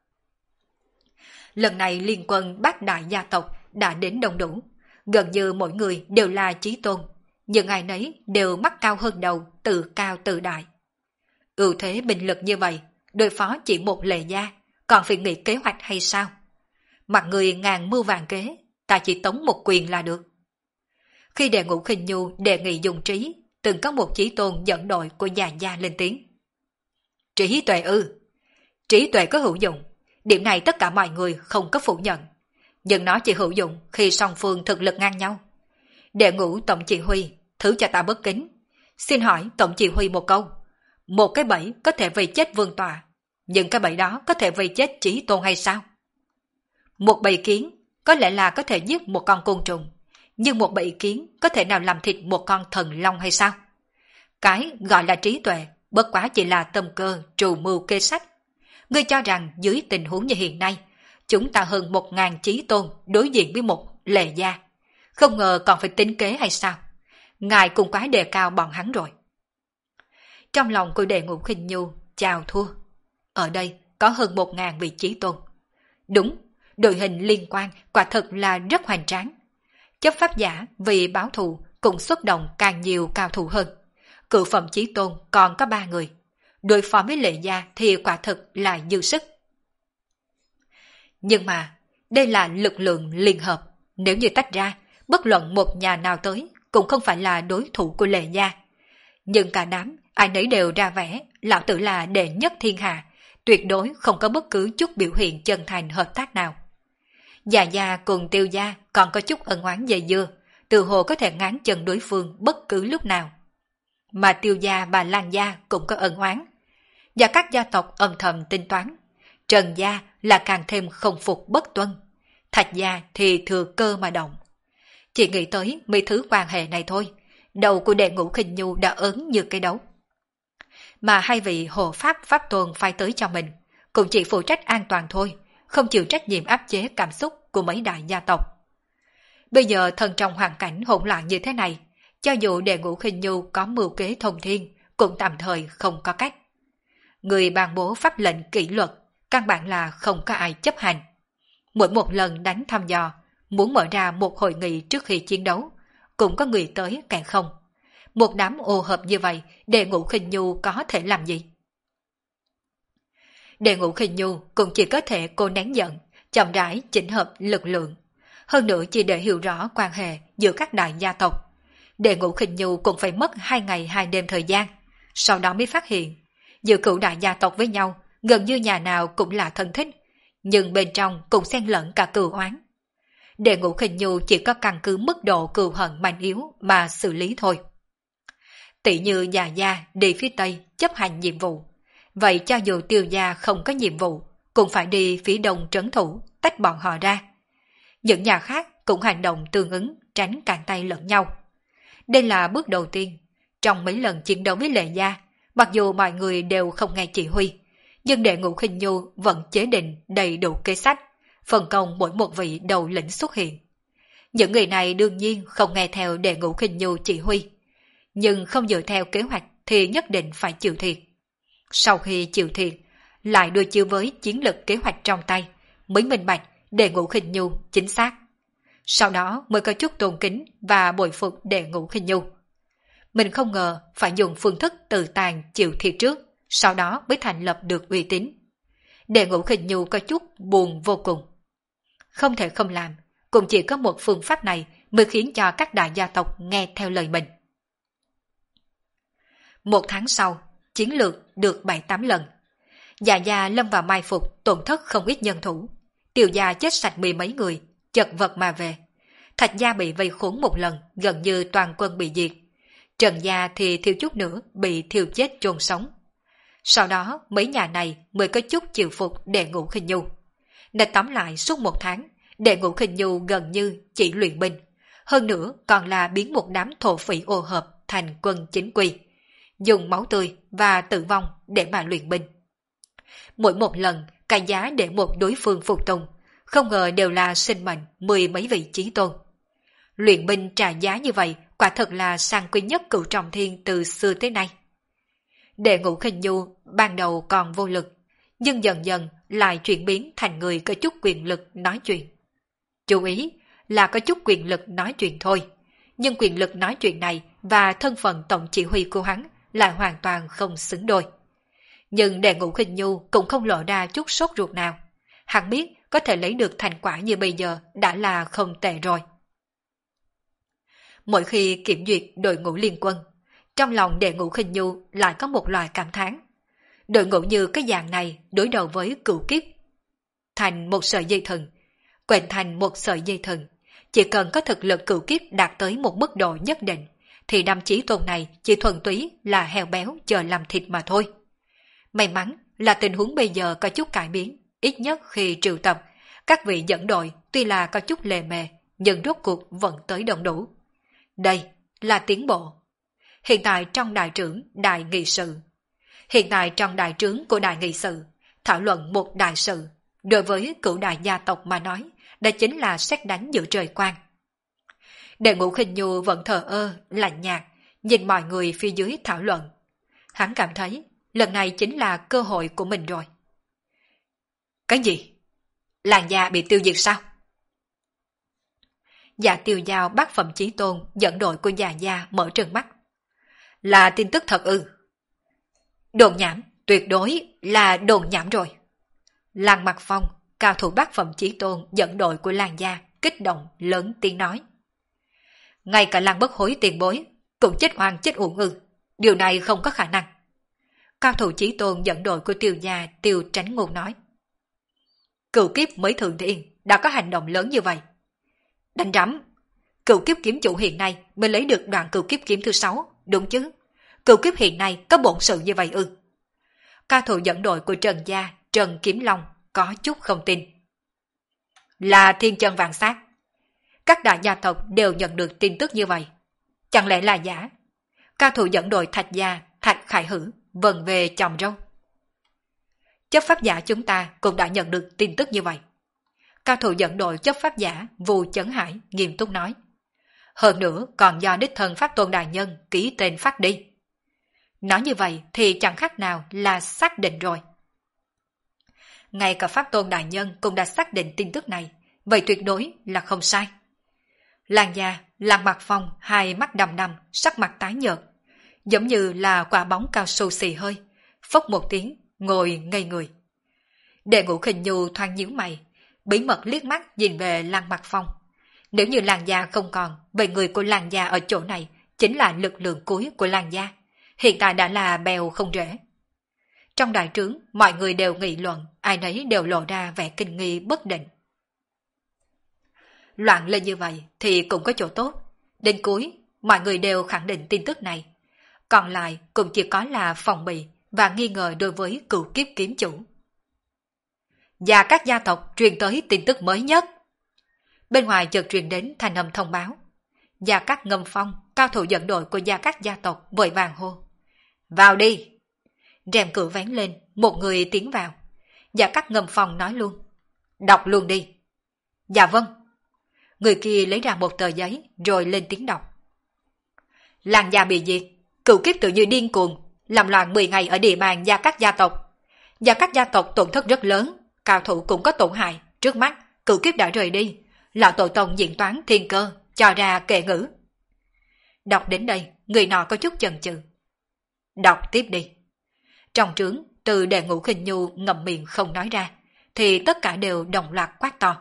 S1: Lần này liên quân bát đại gia tộc đã đến đông đủ, gần như mỗi người đều là chí tôn, nhưng ai nấy đều mắt cao hơn đầu, tự cao tự đại. Ưu thế binh lực như vậy, đối phó chỉ một lệ gia, còn phải nghĩ kế hoạch hay sao? Mặt người ngàn mưu vạn kế, ta chỉ tống một quyền là được. Khi Đệ Ngũ Khinh Nhu đề nghị dùng trí, từng có một chí tôn dẫn đội của già gia lên tiếng. Trí tuệ ư? Trí tuệ có hữu dụng, điểm này tất cả mọi người không có phủ nhận. Nhưng nó chỉ hữu dụng khi song phương thực lực ngang nhau. Đệ Ngũ tổng chỉ huy, thứ cho ta bất kính. Xin hỏi tổng chỉ huy một câu. Một cái bẫy có thể vây chết vương tọa, nhưng cái bẫy đó có thể vây chết chí tôn hay sao? Một bầy kiến có lẽ là có thể giết một con côn trùng, nhưng một bầy kiến có thể nào làm thịt một con thần long hay sao? Cái gọi là trí tuệ bất quá chỉ là tâm cơ trù mưu kê sách. Ngươi cho rằng dưới tình huống như hiện nay, chúng ta hơn một ngàn chí tôn đối diện với một lệ gia, không ngờ còn phải tính kế hay sao? Ngài cũng quá đề cao bọn hắn rồi. Trong lòng của Đệ Ngũ Khinh Nhu chào thua. Ở đây có hơn một ngàn vị chí tôn. Đúng, đội hình liên quan quả thật là rất hoành tráng. Chấp pháp giả vì báo thù cũng xuất động càng nhiều cao thủ hơn. Cự phẩm chí tôn còn có ba người. Đối phó với lệ gia thì quả thực là dư sức. Nhưng mà, đây là lực lượng liên hợp. Nếu như tách ra, bất luận một nhà nào tới cũng không phải là đối thủ của lệ gia. Nhưng cả đám, ai nấy đều ra vẻ, lão tử là đệ nhất thiên hạ, tuyệt đối không có bất cứ chút biểu hiện chân thành hợp tác nào. Già gia cùng Tiêu gia còn có chút ân oán dây dưa, từ hồ có thể ngáng chân đối phương bất cứ lúc nào. Mà Tiêu gia và Lan gia cũng có ân oán. Và các gia tộc âm thầm tính toán. Trần gia là càng thêm không phục bất tuân. Thạch gia thì thừa cơ mà động. Chỉ nghĩ tới mấy thứ quan hệ này thôi, đầu của Đệ Ngũ Khinh Nhu đã ớn như cây đấu. Mà hai vị hộ pháp pháp tôn phái tới cho mình, cũng chỉ phụ trách an toàn thôi, không chịu trách nhiệm áp chế cảm xúc của mấy đại gia tộc. Bây giờ thân trong hoàn cảnh hỗn loạn như thế này, cho dù Đệ Ngũ Khinh Nhu có mưu kế thông thiên, cũng tạm thời không có cách. Người ban bố pháp lệnh kỷ luật, căn bản là không có ai chấp hành. Mỗi một lần đánh thăm dò, muốn mở ra một hội nghị trước khi chiến đấu, cũng có người tới càng không. Một đám ô hợp như vậy, Đệ Ngũ Khinh Nhu có thể làm gì? Đệ Ngũ Khinh Nhu cũng chỉ có thể cô nén giận, chậm rãi chỉnh hợp lực lượng. Hơn nữa chỉ để hiểu rõ quan hệ giữa các đại gia tộc. Đệ Ngũ Khinh Nhu cũng phải mất hai ngày hai đêm thời gian, sau đó mới phát hiện, giữa cựu đại gia tộc với nhau, gần như nhà nào cũng là thân thích, nhưng bên trong cũng xen lẫn cả cừu oán. Đệ Ngũ Khinh Nhu chỉ có căn cứ mức độ cừu hận mạnh yếu mà xử lý thôi. Tỷ như già gia đi phía Tây chấp hành nhiệm vụ, vậy cho dù Tiêu gia không có nhiệm vụ, cũng phải đi phía Đông trấn thủ, tách bọn họ ra. Những nhà khác cũng hành động tương ứng, tránh cản tay lẫn nhau. Đây là bước đầu tiên. Trong mấy lần chiến đấu với lệ gia, mặc dù mọi người đều không nghe chỉ huy, nhưng Đệ Ngũ Khinh Nhu vẫn chế định đầy đủ kế sách, phân công mỗi một vị đầu lĩnh xuất hiện. Những người này đương nhiên không nghe theo Đệ Ngũ Khinh Nhu chỉ huy, nhưng không dựa theo kế hoạch thì nhất định phải chịu thiệt. Sau khi chịu thiệt, lại đối chiếu với chiến lược kế hoạch trong tay, mới minh bạch Đệ Ngũ Khinh Nhu chính xác. sau đó mới có chút tôn kính và bội phục Đệ Ngũ Khinh Nhu. Mình không ngờ phải dùng phương thức tự tàn chịu thiệt trước, sau đó mới thành lập được uy tín. Đệ Ngũ Khinh Nhu có chút buồn vô cùng. Không thể không làm, cũng chỉ có một phương pháp này mới khiến cho các đại gia tộc nghe theo lời mình. Một tháng sau, chiến lược được bảy tám lần. Dạ gia lâm vào mai phục, tổn thất không ít nhân thủ. Tiêu gia chết sạch mười mấy người, chật vật mà về. Thạch gia bị vây khốn một lần, gần như toàn quân bị diệt. Trần gia thì thiếu chút nữa bị thiêu chết chôn sống. Sau đó mấy nhà này mới có chút chịu phục Đệ Ngũ Khinh Nhu. Nên tóm lại suốt một tháng, Đệ Ngũ Khinh Nhu gần như chỉ luyện binh. Hơn nữa còn là biến một đám thổ phỉ ô hợp thành quân chính quy. Dùng máu tươi và tử vong để mà luyện binh. Mỗi một lần, cái giá để một đối phương phục tùng, không ngờ đều là sinh mệnh mười mấy vị chí tôn. Luyện binh trả giá như vậy, quả thật là sang quý nhất cửu trọng thiên từ xưa tới nay. Đệ Ngũ Khinh Nhu ban đầu còn vô lực, nhưng dần dần lại chuyển biến thành người có chút quyền lực nói chuyện. Chú ý là có chút quyền lực nói chuyện thôi, nhưng quyền lực nói chuyện này và thân phận tổng chỉ huy của hắn lại hoàn toàn không xứng đôi. Nhưng Đệ Ngũ Khinh Nhu cũng không lộ ra chút sốt ruột nào. Hắn biết có thể lấy được thành quả như bây giờ đã là không tệ rồi. Mỗi khi kiểm duyệt đội ngũ liên quân, trong lòng Đệ Ngũ Khinh Nhu lại có một loại cảm thán. Đội ngũ như cái dạng này đối đầu với cửu kiếp thành một sợi dây thừng, quện thành một sợi dây thừng. Chỉ cần có thực lực cửu kiếp đạt tới một mức độ nhất định, thì đám chí tôn này chỉ thuần túy là heo béo chờ làm thịt mà thôi. May mắn là tình huống bây giờ có chút cải biến, ít nhất khi triệu tập, các vị dẫn đội tuy là có chút lề mề, nhưng rốt cuộc vẫn tới đông đủ. Đây là tiến bộ. Hiện tại trong đại trưởng đại nghị sự, hiện tại trong đại trướng của đại nghị sự, thảo luận một đại sự, đối với cửu đại gia tộc mà nói, đó chính là sét đánh giữa trời quang. Đệ Ngũ Khinh Nhu vẫn thờ ơ, lạnh nhạt, nhìn mọi người phía dưới thảo luận. Hắn cảm thấy lần này chính là cơ hội của mình rồi. Cái gì? Làng gia bị tiêu diệt sao? Dạ Tiêu Giao bác phẩm chí tôn dẫn đội của Dạ gia mở trừng mắt. Là tin tức thật ư? Đồn nhảm, tuyệt đối là đồn nhảm rồi. Làng Mặc Phong, cao thủ bác phẩm chí tôn dẫn đội của làng gia kích động lớn tiếng nói. Ngay cả làng bất hối tiền bối cũng chết oan chết uổng ư? Điều này không có khả năng. Cao thủ chí tôn dẫn đội của Tiêu gia Tiêu Tránh Ngôn nói. Cửu kiếp mới thượng thiên đã có hành động lớn như vậy. Đánh rắm, cửu kiếp kiếm chủ hiện nay mới lấy được đoạn cửu kiếp kiếm thứ sáu, đúng chứ? Cửu kiếp hiện nay có bổn sự như vậy ư? Cao thủ dẫn đội của Trần gia Trần Kiếm Long có chút không tin. Là thiên chân vạn sát. Các đại gia tộc đều nhận được tin tức như vậy. Chẳng lẽ là giả? Cao thủ dẫn đội Thạch gia Thạch Khải Hử vần về chòm râu. Chấp pháp giả chúng ta cũng đã nhận được tin tức như vậy. Cao thủ dẫn đội chấp pháp giả Vu Chấn Hải nghiêm túc nói. Hơn nữa còn do đích thân Pháp Tôn Đại Nhân ký tên phát đi. Nói như vậy thì chẳng khác nào là xác định rồi. Ngay cả Pháp Tôn Đại Nhân cũng đã xác định tin tức này, vậy tuyệt đối là không sai. Làng gia, Làng Mặc Phong hai mắt đăm đăm, sắc mặt tái nhợt, giống như là quả bóng cao su xì hơi, phốc một tiếng, ngồi ngây người. Đệ Ngũ Khinh Nhu thoáng nhíu mày, bí mật liếc mắt nhìn về Làng Mặc Phong. Nếu như làng gia không còn, vậy người của làng gia ở chỗ này chính là lực lượng cuối của làng gia, hiện tại đã là bèo không rễ. Trong đại trướng, mọi người đều nghị luận, ai nấy đều lộ ra vẻ kinh nghi bất định. Loạn lên như vậy thì cũng có chỗ tốt. Đến cuối, mọi người đều khẳng định tin tức này. Còn lại cũng chỉ có là phòng bị và nghi ngờ đối với cửu kiếp kiếm chủ. Và các gia tộc truyền tới tin tức mới nhất. Bên ngoài chợt truyền đến thanh âm thông báo. Gia Cát Ngâm Phong, cao thủ dẫn đội của Gia Cát gia tộc vội vàng hô. Vào đi! Rèm cửa vén lên, một người tiến vào. Gia Cát Ngâm Phong nói luôn. Đọc luôn đi. Dạ vâng. Người kia lấy ra một tờ giấy rồi lên tiếng đọc. Làng gia bị diệt, cửu kiếp tự như điên cuồng, làm loạn mười ngày ở địa bàn Gia Cát gia tộc. Gia Cát gia tộc tổn thất rất lớn, cao thủ cũng có tổn hại. Trước mắt, cửu kiếp đã rời đi. Lão tổ tông diễn toán thiên cơ, cho ra kệ ngữ. Đọc đến đây, người nọ có chút chần chừ. Đọc tiếp đi. Trong trướng, từ Đệ Ngũ Khinh Nhu ngậm miệng không nói ra, thì tất cả đều đồng loạt quát to.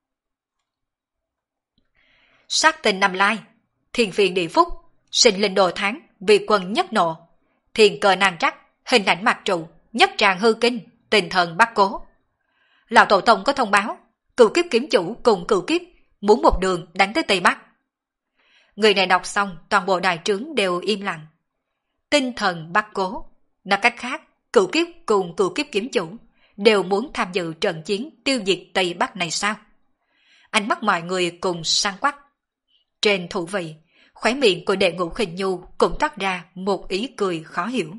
S1: Sát tình năm lai, thiên phiền địa phúc, sinh linh đồ tháng, vì quân nhất nộ, thiên cơ nan trắc, hình ảnh mặt trụ, nhất tràng hư kinh, tinh thần bắt cố. Lão tổ tông có thông báo, cửu kiếp kiếm chủ cùng cửu kiếp muốn một đường đánh tới Tây Bắc. Người này đọc xong, toàn bộ đại trướng đều im lặng. Tinh thần bắt cố, nói cách khác, cửu kiếp cùng cửu kiếp kiếm chủ đều muốn tham dự trận chiến tiêu diệt Tây Bắc này sao? Ánh mắt mọi người cùng sáng quắc. Trên thủ vị, khóe miệng của Đệ Ngũ Khinh Nhu cũng toát ra một ý cười khó hiểu.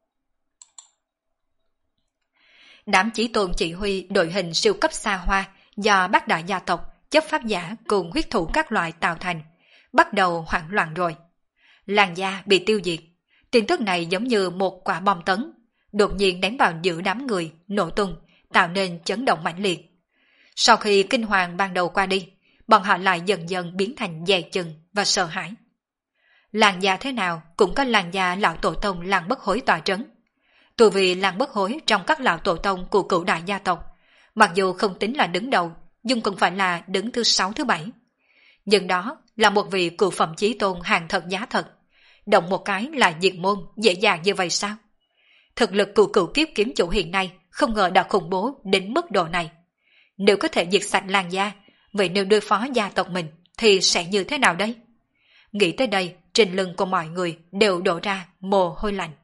S1: Đám chí tôn chỉ huy đội hình siêu cấp xa hoa do bát đại gia tộc, chấp pháp giả cùng huyết thủ các loại tạo thành, bắt đầu hoảng loạn rồi. Làn da bị tiêu diệt. Tin tức này giống như một quả bom tấn, đột nhiên đánh vào giữa đám người, nổ tung, tạo nên chấn động mãnh liệt. Sau khi kinh hoàng ban đầu qua đi, bọn họ lại dần dần biến thành dè chừng và sợ hãi. Làn da thế nào cũng có làn da lão tổ tông Làng Bất Hối tỏa trấn. Tu vì Làng Bất Hối trong các lão tổ tông của cửu đại gia tộc, mặc dù không tính là đứng đầu, nhưng cũng phải là đứng thứ sáu thứ bảy. Nhưng đó là một vị cửu phẩm chí tôn hàng thật giá thật. Động một cái là diệt môn dễ dàng như vậy sao? Thực lực của cửu kiếp kiếm chủ hiện nay không ngờ đã khủng bố đến mức độ này. Nếu có thể diệt sạch làn da, vậy nếu đối phó gia tộc mình thì sẽ như thế nào đây? Nghĩ tới đây, trên lưng của mọi người đều đổ ra mồ hôi lạnh.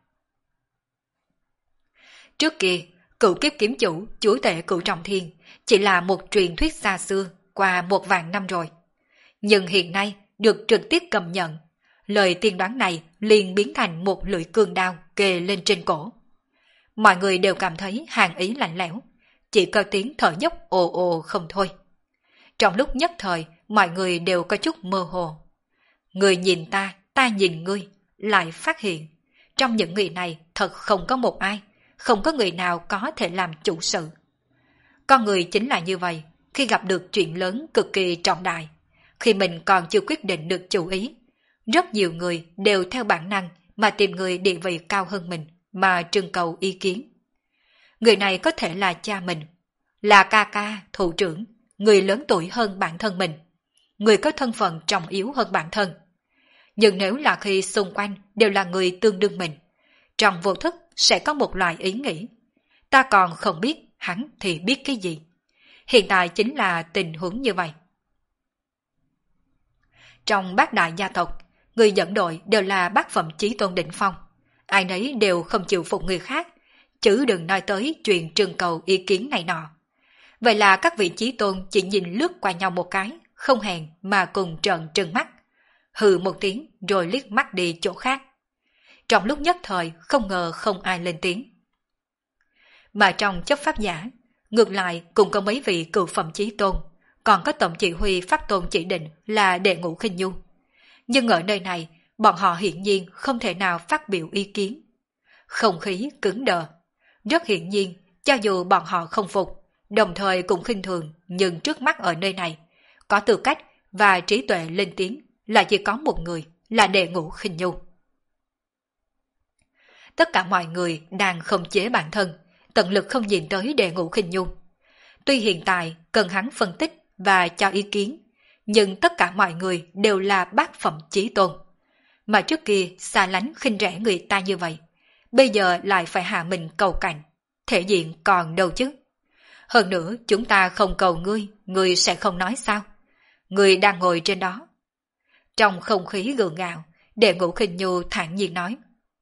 S1: Trước kia, cửu kiếp kiếm chủ, chúa tể cửu trọng thiên chỉ là một truyền thuyết xa xưa qua một vạn năm rồi. Nhưng hiện nay được trực tiếp cầm nhận, lời tiên đoán này liền biến thành một lưỡi cương đao kề lên trên cổ. Mọi người đều cảm thấy hàn ý lạnh lẽo, chỉ có tiếng thở dốc ồ ồ không thôi. Trong lúc nhất thời, mọi người đều có chút mơ hồ. Người nhìn ta, ta nhìn ngươi, lại phát hiện, trong những người này thật không có một ai, không có người nào có thể làm chủ sự. Con người chính là như vậy, khi gặp được chuyện lớn cực kỳ trọng đại, khi mình còn chưa quyết định được chủ ý, rất nhiều người đều theo bản năng mà tìm người địa vị cao hơn mình mà trưng cầu ý kiến. Người này có thể là cha mình, là ca ca, thủ trưởng, người lớn tuổi hơn bản thân mình, người có thân phận trọng yếu hơn bản thân. Nhưng nếu là khi xung quanh đều là người tương đương mình, trong vô thức sẽ có một loại ý nghĩ. Ta còn không biết, hắn thì biết cái gì. Hiện tại chính là tình huống như vậy. Trong bát đại gia tộc, người dẫn đội đều là bát phẩm chí tôn đỉnh phong. Ai nấy đều không chịu phục người khác, chứ đừng nói tới chuyện trưng cầu ý kiến này nọ. Vậy là các vị chí tôn chỉ nhìn lướt qua nhau một cái, không hẹn mà cùng trợn trừng mắt. Hừ một tiếng rồi liếc mắt đi chỗ khác. Trong lúc nhất thời không ngờ không ai lên tiếng. Mà trong chấp pháp giả, ngược lại cũng có mấy vị cửu phẩm chí tôn, còn có tổng chỉ huy pháp tôn chỉ định là Đệ Ngũ Khinh Nhu. Nhưng ở nơi này, bọn họ hiển nhiên không thể nào phát biểu ý kiến. Không khí cứng đờ. Rất hiển nhiên, cho dù bọn họ không phục, đồng thời cũng khinh thường, nhưng trước mắt ở nơi này, có tư cách và trí tuệ lên tiếng là chỉ có một người, là Đệ Ngũ Khinh Nhu. Tất cả mọi người đang khống chế bản thân, tận lực không nhìn tới Đệ Ngũ Khinh Nhu. Tuy hiện tại cần hắn phân tích và cho ý kiến, nhưng tất cả mọi người đều là bát phẩm chí tôn. Mà trước kia xa lánh khinh rẻ người ta như vậy, bây giờ lại phải hạ mình cầu cạnh, thể diện còn đâu chứ. Hơn nữa chúng ta không cầu ngươi, ngươi sẽ không nói sao? Ngươi đang ngồi trên đó. Trong không khí gượng gạo, Đệ Ngũ Khinh Nhu thản nhiên nói.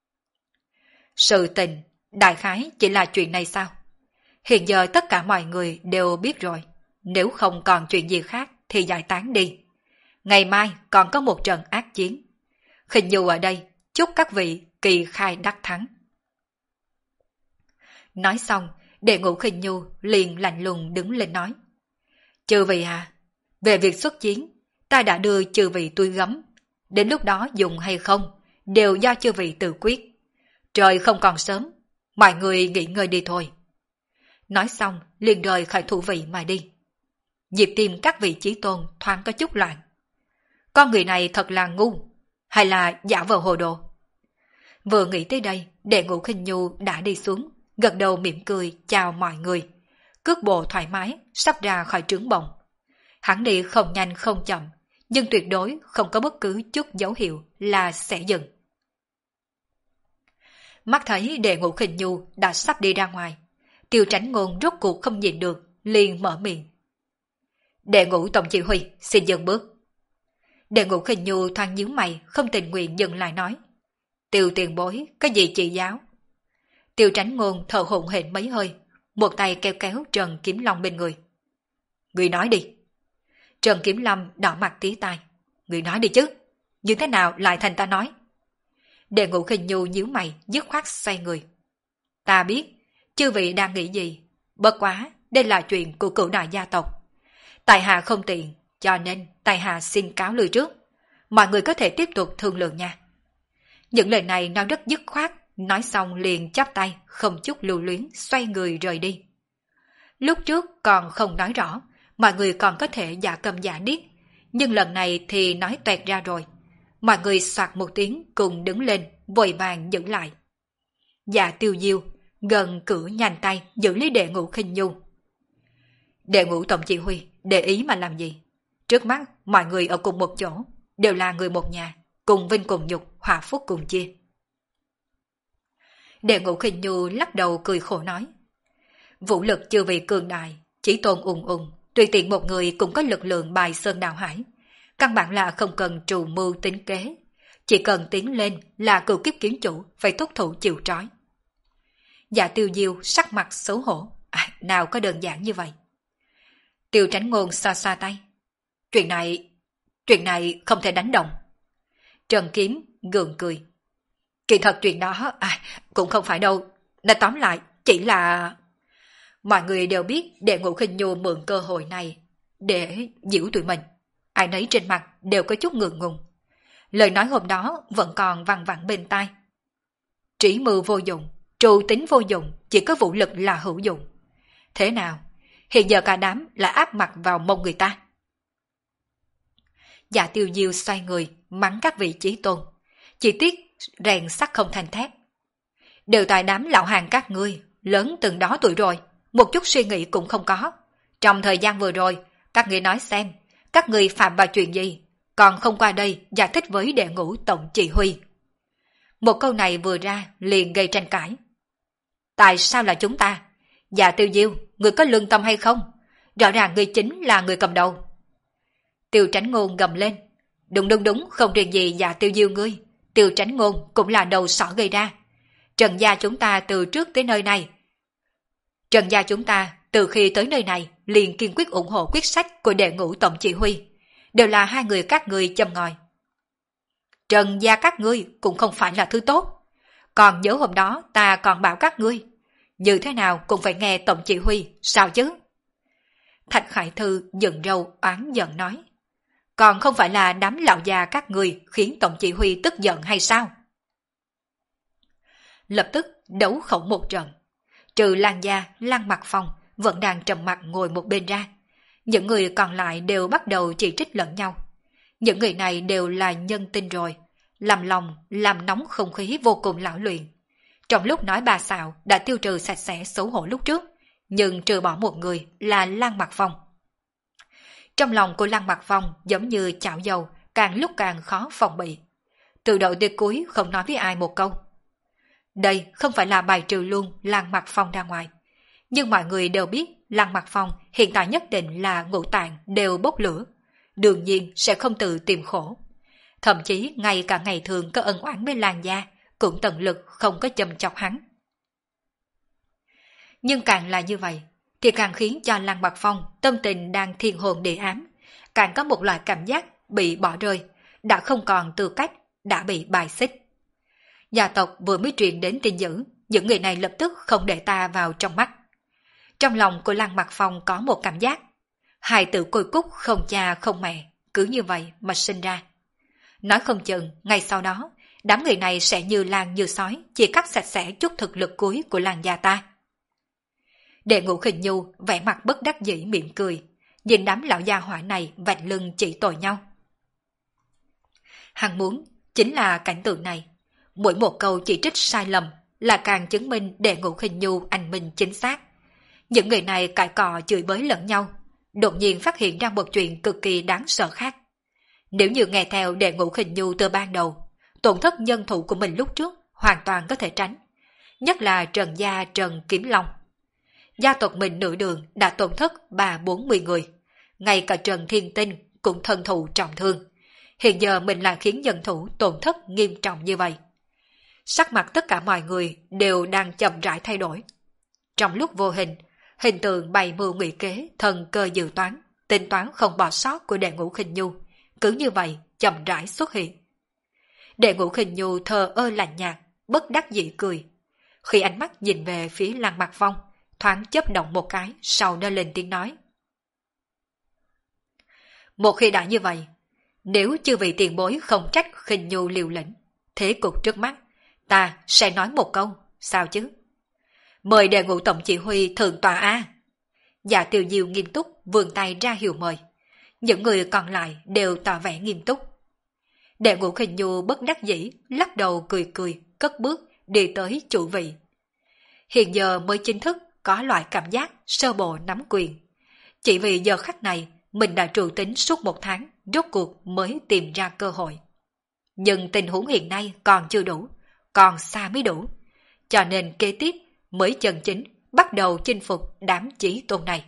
S1: Sự tình, đại khái chỉ là chuyện này sao? Hiện giờ tất cả mọi người đều biết rồi, nếu không còn chuyện gì khác thì giải tán đi. Ngày mai còn có một trận ác chiến. Khinh Nhu ở đây, chúc các vị kỳ khai đắc thắng. Nói xong, Đệ Ngũ Khinh Nhu liền lạnh lùng đứng lên nói. Chư vị à, về việc xuất chiến, ta đã đưa chư vị túi gấm. Đến lúc đó dùng hay không, đều do chư vị tự quyết. Trời không còn sớm, mọi người nghỉ ngơi đi thôi. Nói xong, liền rời khỏi thủ vị mà đi. Nhịp tim các vị chí tôn thoáng có chút loạn. Con người này thật là ngu, hay là giả vờ hồ đồ? Vừa nghĩ tới đây, Đệ Ngũ Khinh Nhu đã đi xuống, gật đầu mỉm cười chào mọi người. Cước bộ thoải mái, sắp ra khỏi trướng bồng. Hắn đi không nhanh không chậm, nhưng tuyệt đối không có bất cứ chút dấu hiệu là sẽ dừng. Mắt thấy Đệ Ngũ Khinh Nhu đã sắp đi ra ngoài, Tiêu Tránh Ngôn rốt cuộc không nhịn được, liền mở miệng. Đệ Ngũ Tổng Chỉ Huy xin dừng bước. Đệ Ngũ Khinh Nhu thoáng nhíu mày, không tình nguyện dừng lại nói. Tiêu tiền bối, cái gì chỉ giáo? Tiêu Tránh Ngôn thở hổn hển mấy hơi, một tay kéo kéo Trần Kiếm Long bên người. Người nói đi. Trần Kiếm Long đỏ mặt tí tai. Người nói đi chứ, như thế nào lại thành ta nói? Đệ Ngũ Khinh Nhu nhíu mày, dứt khoát xoay người. Ta biết, chư vị đang nghĩ gì, bất quá, đây là chuyện của cửu đại gia tộc. Tại hạ không tiện, cho nên tại hạ xin cáo lui trước. Mọi người có thể tiếp tục thương lượng nha. Những lời này nói rất dứt khoát, nói xong liền chắp tay, không chút lưu luyến, xoay người rời đi. Lúc trước còn không nói rõ, mọi người còn có thể giả câm giả điếc, nhưng lần này thì nói toẹt ra rồi. Mọi người soạt một tiếng cùng đứng lên, vội vàng giữ lại. Dạ Tiêu Diêu gần cử nhanh tay giữ lấy Đệ Ngũ Khinh Nhu. Đệ Ngũ Tổng Chỉ Huy để ý mà làm gì? Trước mắt mọi người ở cùng một chỗ, đều là người một nhà, cùng vinh cùng nhục, hòa phúc cùng chia. Đệ Ngũ Khinh Nhu lắc đầu cười khổ nói. Vũ lực chưa vì cường đại, chỉ tôn ùng ùng, tùy tiện một người cũng có lực lượng bài sơn đào hải. Căn bản là không cần trù mưu tính kế, chỉ cần tiến lên là cửu kiếp kiến chủ phải thúc thủ chịu trói. Dạ Tiêu Diêu sắc mặt xấu hổ, à, nào có đơn giản như vậy. Tiêu Tránh Ngôn xoa xoa tay. Chuyện này, chuyện này không thể đánh đồng. Trần Kiếm gượng cười. Kỳ thật chuyện đó, à, cũng không phải đâu. Nói tóm lại, chỉ là... Mọi người đều biết Đệ Ngũ Khinh Nhu mượn cơ hội này để giễu tụi mình. Ai nấy trên mặt đều có chút ngượng ngùng. Lời nói hôm đó vẫn còn văng vẳng bên tai. Trí mưu vô dụng, trù tính vô dụng, chỉ có vũ lực là hữu dụng. Thế nào? Hiện giờ cả đám là áp mặt vào mông người ta. Dạ Tiêu Diêu xoay người, mắng các vị chí tôn. Chỉ tiếc rèn sắt không thành thép. Đều tại đám lão hàng các ngươi, lớn từng đó tuổi rồi, một chút suy nghĩ cũng không có. Trong thời gian vừa rồi, các ngươi nói xem, các ngươi phạm vào chuyện gì, còn không qua đây giải thích với Đệ Ngũ Tổng Chỉ Huy. Một câu này vừa ra liền gây tranh cãi. Tại sao là chúng ta? Dạ Tiêu Diêu, người có lương tâm hay không? Rõ ràng người chính là người cầm đầu. Tiêu Tránh Ngôn gầm lên. Đúng đúng đúng, không riêng gì Dạ Tiêu Diêu ngươi. Tiêu Tránh Ngôn cũng là đầu sỏ gây ra. Trần gia chúng ta từ trước tới nơi này. Trần gia chúng ta từ khi tới nơi này liền kiên quyết ủng hộ quyết sách của Đệ Ngũ Tổng Chỉ Huy. Đều là hai người các ngươi châm ngòi. Trần gia các ngươi cũng không phải là thứ tốt. Còn nhớ hôm đó ta còn bảo các ngươi, như thế nào cũng phải nghe Tổng Chỉ Huy, sao chứ? Thạch Khải Thư dựng râu oán giận nói. Còn không phải là đám lão già các ngươi khiến Tổng Chỉ Huy tức giận hay sao? Lập tức đấu khẩu một trận. Trừ Lan Gia, Lan Mặc Phong vẫn đang trầm mặc ngồi một bên ra. Những người còn lại đều bắt đầu chỉ trích lẫn nhau. Những người này đều là nhân tinh rồi, làm lòng, làm nóng không khí vô cùng lão luyện. Trong lúc nói bà xạo đã tiêu trừ sạch sẽ xấu hổ lúc trước, nhưng trừ bỏ một người là Lan Mặc Phong. Trong lòng của Lan Mặc Phong giống như chảo dầu, càng lúc càng khó phòng bị. Từ đầu tới cuối không nói với ai một câu. Đây không phải là bài trừ luôn Lan Mặc Phong ra ngoài. Nhưng mọi người đều biết Lan Mặc Phong hiện tại nhất định là ngũ tạng đều bốc lửa. Đương nhiên sẽ không tự tìm khổ. Thậm chí ngay cả ngày thường có ân oán với Lan Gia cũng tận lực không có châm chọc hắn. Nhưng càng là như vậy thì càng khiến cho Lan Mặc Phong tâm tình đang thiên hồn địa ám, càng có một loại cảm giác bị bỏ rơi, đã không còn tư cách, đã bị bài xích. Gia tộc vừa mới truyền đến tin dữ, những người này lập tức không để ta vào trong mắt. Trong lòng của Lan Mặc Phong có một cảm giác, hài tử côi cúc không cha không mẹ, cứ như vậy mà sinh ra. Nói không chừng, ngay sau đó, đám người này sẽ như lan như sói, chỉ cắt sạch sẽ chút thực lực cuối của Lan gia ta. Đệ Ngũ Khinh Nhu vẻ mặt bất đắc dĩ mỉm cười, nhìn đám lão gia hỏa này vạch lưng chỉ tội nhau. Hắn muốn chính là cảnh tượng này. Mỗi một câu chỉ trích sai lầm là càng chứng minh Đệ Ngũ Khinh Nhu anh minh chính xác. Những người này cãi cọ chửi bới lẫn nhau, đột nhiên phát hiện ra một chuyện cực kỳ đáng sợ khác. Nếu như nghe theo Đệ Ngũ Khinh Nhu từ ban đầu, tổn thất nhân thủ của mình lúc trước hoàn toàn có thể tránh. Nhất là Trần gia Trần Kiếm Long. Gia tộc mình nửa đường đã tổn thất ba bốn mươi người. Ngay cả Trần Thiên Tinh cũng thân thụ trọng thương. Hiện giờ mình lại khiến nhân thủ tổn thất nghiêm trọng như vậy. Sắc mặt tất cả mọi người đều đang chậm rãi thay đổi. Trong lúc vô hình, hình tượng bày mưu ngụy kế, thần cơ dự toán, tính toán không bỏ sót của Đệ Ngũ Khinh Nhu, cứ như vậy chậm rãi xuất hiện. Đệ Ngũ Khinh Nhu thờ ơ lạnh nhạt, bất đắc dĩ cười. Khi ánh mắt nhìn về phía Lăng Mặc Phong, thoáng chớp động một cái, sau đó lên tiếng nói. Một khi đã như vậy, nếu chư vị tiền bối không trách Khinh Nhu liều lĩnh, thế cục trước mắt, ta sẽ nói một câu, sao chứ? Mời Đệ Ngũ Tổng chỉ huy thượng tọa A. Dạ Tiêu Diêu nghiêm túc vươn tay ra hiệu mời. Những người còn lại đều tỏ vẻ nghiêm túc. Đệ Ngũ Khinh Nhu bất đắc dĩ, lắc đầu cười cười, cất bước đi tới chủ vị. Hiện giờ mới chính thức có loại cảm giác sơ bộ nắm quyền. Chỉ vì giờ khắc này mình đã trù tính suốt một tháng, rốt cuộc mới tìm ra cơ hội. Nhưng tình huống hiện nay còn chưa đủ, còn xa mới đủ. Cho nên kế tiếp mới chân chính bắt đầu chinh phục đám chí tôn này.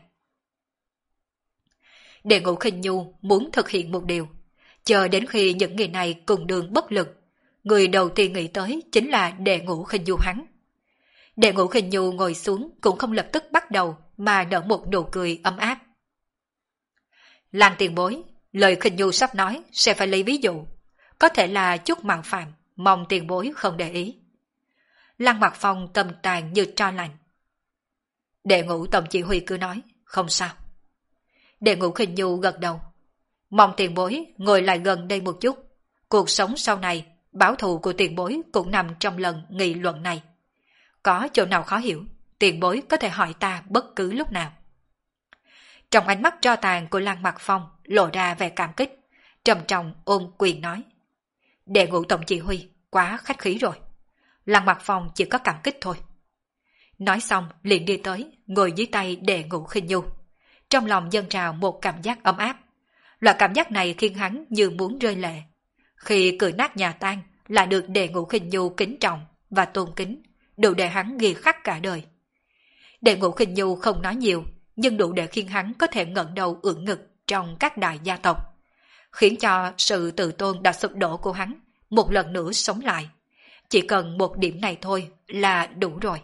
S1: Đệ Ngũ Khinh Nhu muốn thực hiện một điều, chờ đến khi những người này cùng đường bất lực, người đầu tiên nghĩ tới chính là Đệ Ngũ Khinh Nhu hắn. Đệ Ngũ Khinh Nhu ngồi xuống cũng không lập tức bắt đầu mà nở một nụ cười ấm áp. Lăng tiền bối, lời Khinh Nhu sắp nói sẽ phải lấy ví dụ, có thể là chút mạo phạm, mong tiền bối không để ý. Lăng Mặc Phong tâm tàn như tro lạnh. Đệ Ngũ Tổng chỉ huy cứ nói, không sao. Đệ Ngũ Khinh Nhu gật đầu. Mong tiền bối ngồi lại gần đây một chút. Cuộc sống sau này, báo thù của tiền bối cũng nằm trong lần nghị luận này. Có chỗ nào khó hiểu, tiền bối có thể hỏi ta bất cứ lúc nào. Trong ánh mắt tro tàn của Lăng Mặc Phong lộ ra vẻ cảm kích, trầm trọng ôm quyền nói. Đệ Ngũ Tổng chỉ huy, quá khách khí rồi. Lăng Mặc Phong chỉ có cảm kích thôi. Nói xong liền đi tới, ngồi dưới tay Đệ Ngũ Khinh Nhu. Trong lòng dâng trào một cảm giác ấm áp. Loại cảm giác này khiến hắn như muốn rơi lệ. Khi cửa nát nhà tan là được Đệ Ngũ Khinh Nhu kính trọng và tôn kính, đủ để hắn ghi khắc cả đời. Đệ Ngũ Khinh Nhu không nói nhiều, nhưng đủ để khiến hắn có thể ngẩng đầu ưỡn ngực trong các đại gia tộc, khiến cho sự tự tôn đã sụp đổ của hắn một lần nữa sống lại. Chỉ cần một điểm này thôi là đủ rồi.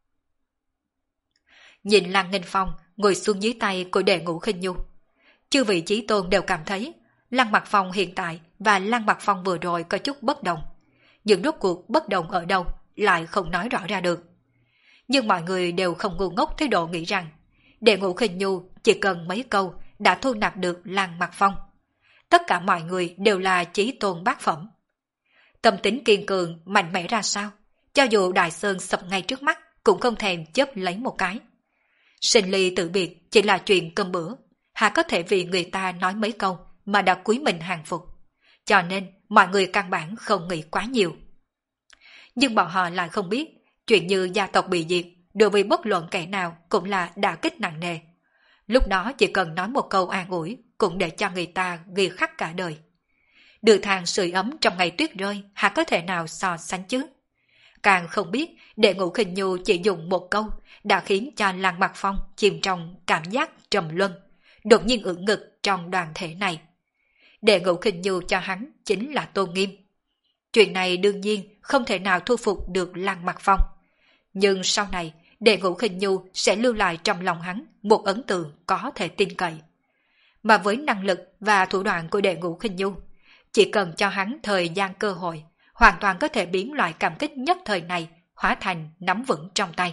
S1: Nhìn Lăng Nghênh Phong ngồi xuống dưới tay của Đệ Ngũ Khinh Nhu, chư vị chí tôn đều cảm thấy Lăng Mặc Phong hiện tại và Lăng Mặc Phong vừa rồi có chút bất đồng. Nhưng rốt cuộc bất đồng ở đâu lại không nói rõ ra được. Nhưng mọi người đều không ngu ngốc tới độ nghĩ rằng Đệ Ngũ Khinh Nhu chỉ cần mấy câu đã thu nạp được Lăng Mặc Phong. Tất cả mọi người đều là chí tôn bát phẩm. Tâm tính kiên cường, mạnh mẽ ra sao, cho dù Đại Sơn sập ngay trước mắt cũng không thèm chớp lấy một cái. Sinh ly tử biệt chỉ là chuyện cơm bữa, hà có thể vì người ta nói mấy câu mà đã cúi mình hàng phục. Cho nên mọi người căn bản không nghĩ quá nhiều. Nhưng bọn họ lại không biết, chuyện như gia tộc bị diệt đối với bất luận kẻ nào cũng là đả kích nặng nề. Lúc đó chỉ cần nói một câu an ủi cũng để cho người ta ghi khắc cả đời. Đưa than sưởi ấm trong ngày tuyết rơi hà có thể nào so sánh chứ? Càng không biết Đệ Ngũ Khinh Nhu chỉ dùng một câu đã khiến cho Lăng Mặc Phong chìm trong cảm giác trầm luân, đột nhiên ưỡn ngực trong đoàn thể này. Đệ Ngũ Khinh Nhu cho hắn chính là tôn nghiêm. Chuyện này đương nhiên không thể nào thu phục được Lăng Mặc Phong. Nhưng sau này Đệ Ngũ Khinh Nhu sẽ lưu lại trong lòng hắn một ấn tượng có thể tin cậy. Mà với năng lực và thủ đoạn của Đệ Ngũ Khinh Nhu, chỉ cần cho hắn thời gian cơ hội, hoàn toàn có thể biến loại cảm kích nhất thời này hóa thành nắm vững trong tay.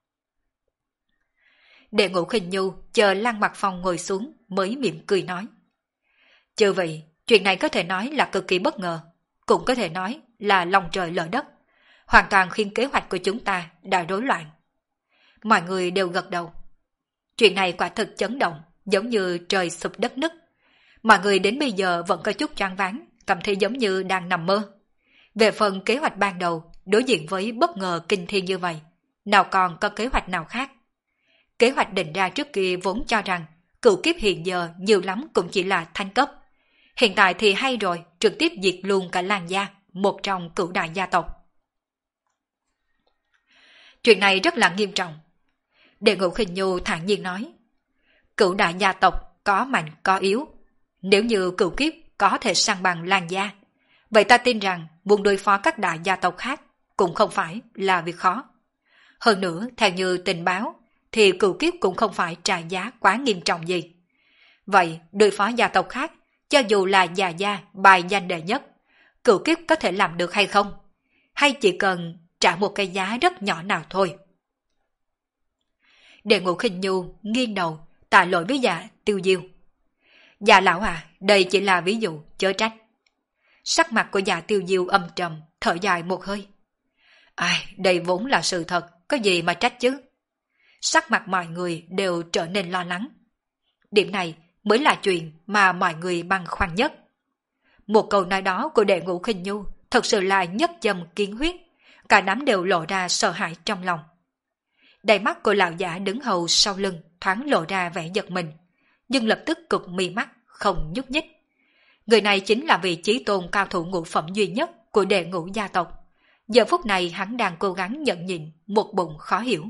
S1: Đệ Ngũ Khinh Nhu chờ Lăng Mặc Phong ngồi xuống mới mỉm cười nói. Chư vị, chuyện này có thể nói là cực kỳ bất ngờ, cũng có thể nói là lòng trời lở đất, hoàn toàn khiến kế hoạch của chúng ta đã rối loạn. Mọi người đều gật đầu. Chuyện này quả thực chấn động, giống như trời sụp đất nứt. Mọi người đến bây giờ vẫn có chút choáng váng, cảm thấy giống như đang nằm mơ. Về phần kế hoạch ban đầu, đối diện với bất ngờ kinh thiên như vậy, nào còn có kế hoạch nào khác. Kế hoạch định ra trước kia vốn cho rằng cửu kiếp hiện giờ nhiều lắm cũng chỉ là thánh cấp. Hiện tại thì hay rồi, trực tiếp diệt luôn cả Lan gia, một trong cửu đại gia tộc. Chuyện này rất là nghiêm trọng. Đệ Ngũ Khinh Nhu thản nhiên nói, cửu đại gia tộc có mạnh có yếu. Nếu như cửu kiếp có thể săn bằng Lan gia, vậy ta tin rằng muốn đối phó các đại gia tộc khác cũng không phải là việc khó. Hơn nữa, theo như tình báo, thì cửu kiếp cũng không phải trả giá quá nghiêm trọng gì. Vậy, đối phó gia tộc khác, cho dù là già gia bài danh đệ nhất, cửu kiếp có thể làm được hay không? Hay chỉ cần trả một cái giá rất nhỏ nào thôi? Đệ Ngũ Khinh Nhu nghiêng đầu, tạ lỗi với dạ Tiêu Diêu. Dạ lão à, đây chỉ là ví dụ, chớ trách. Sắc mặt của dạ Tiêu Diêu âm trầm, thở dài một hơi. Ai, đây vốn là sự thật, có gì mà trách chứ? Sắc mặt mọi người đều trở nên lo lắng. Điểm này mới là chuyện mà mọi người băn khoăn nhất. Một câu nói đó của Đệ Ngũ Khinh Nhu thật sự là nhất châm kiến huyết, cả đám đều lộ ra sợ hãi trong lòng. Đầy mắt của lão giả đứng hầu sau lưng thoáng lộ ra vẻ giật mình, nhưng lập tức cụp mi mắt, không nhúc nhích. Người này chính là vị chí tôn cao thủ ngũ phẩm duy nhất của Đệ Ngũ gia tộc. Giờ phút này hắn đang cố gắng nhẫn nhịn một bụng khó hiểu.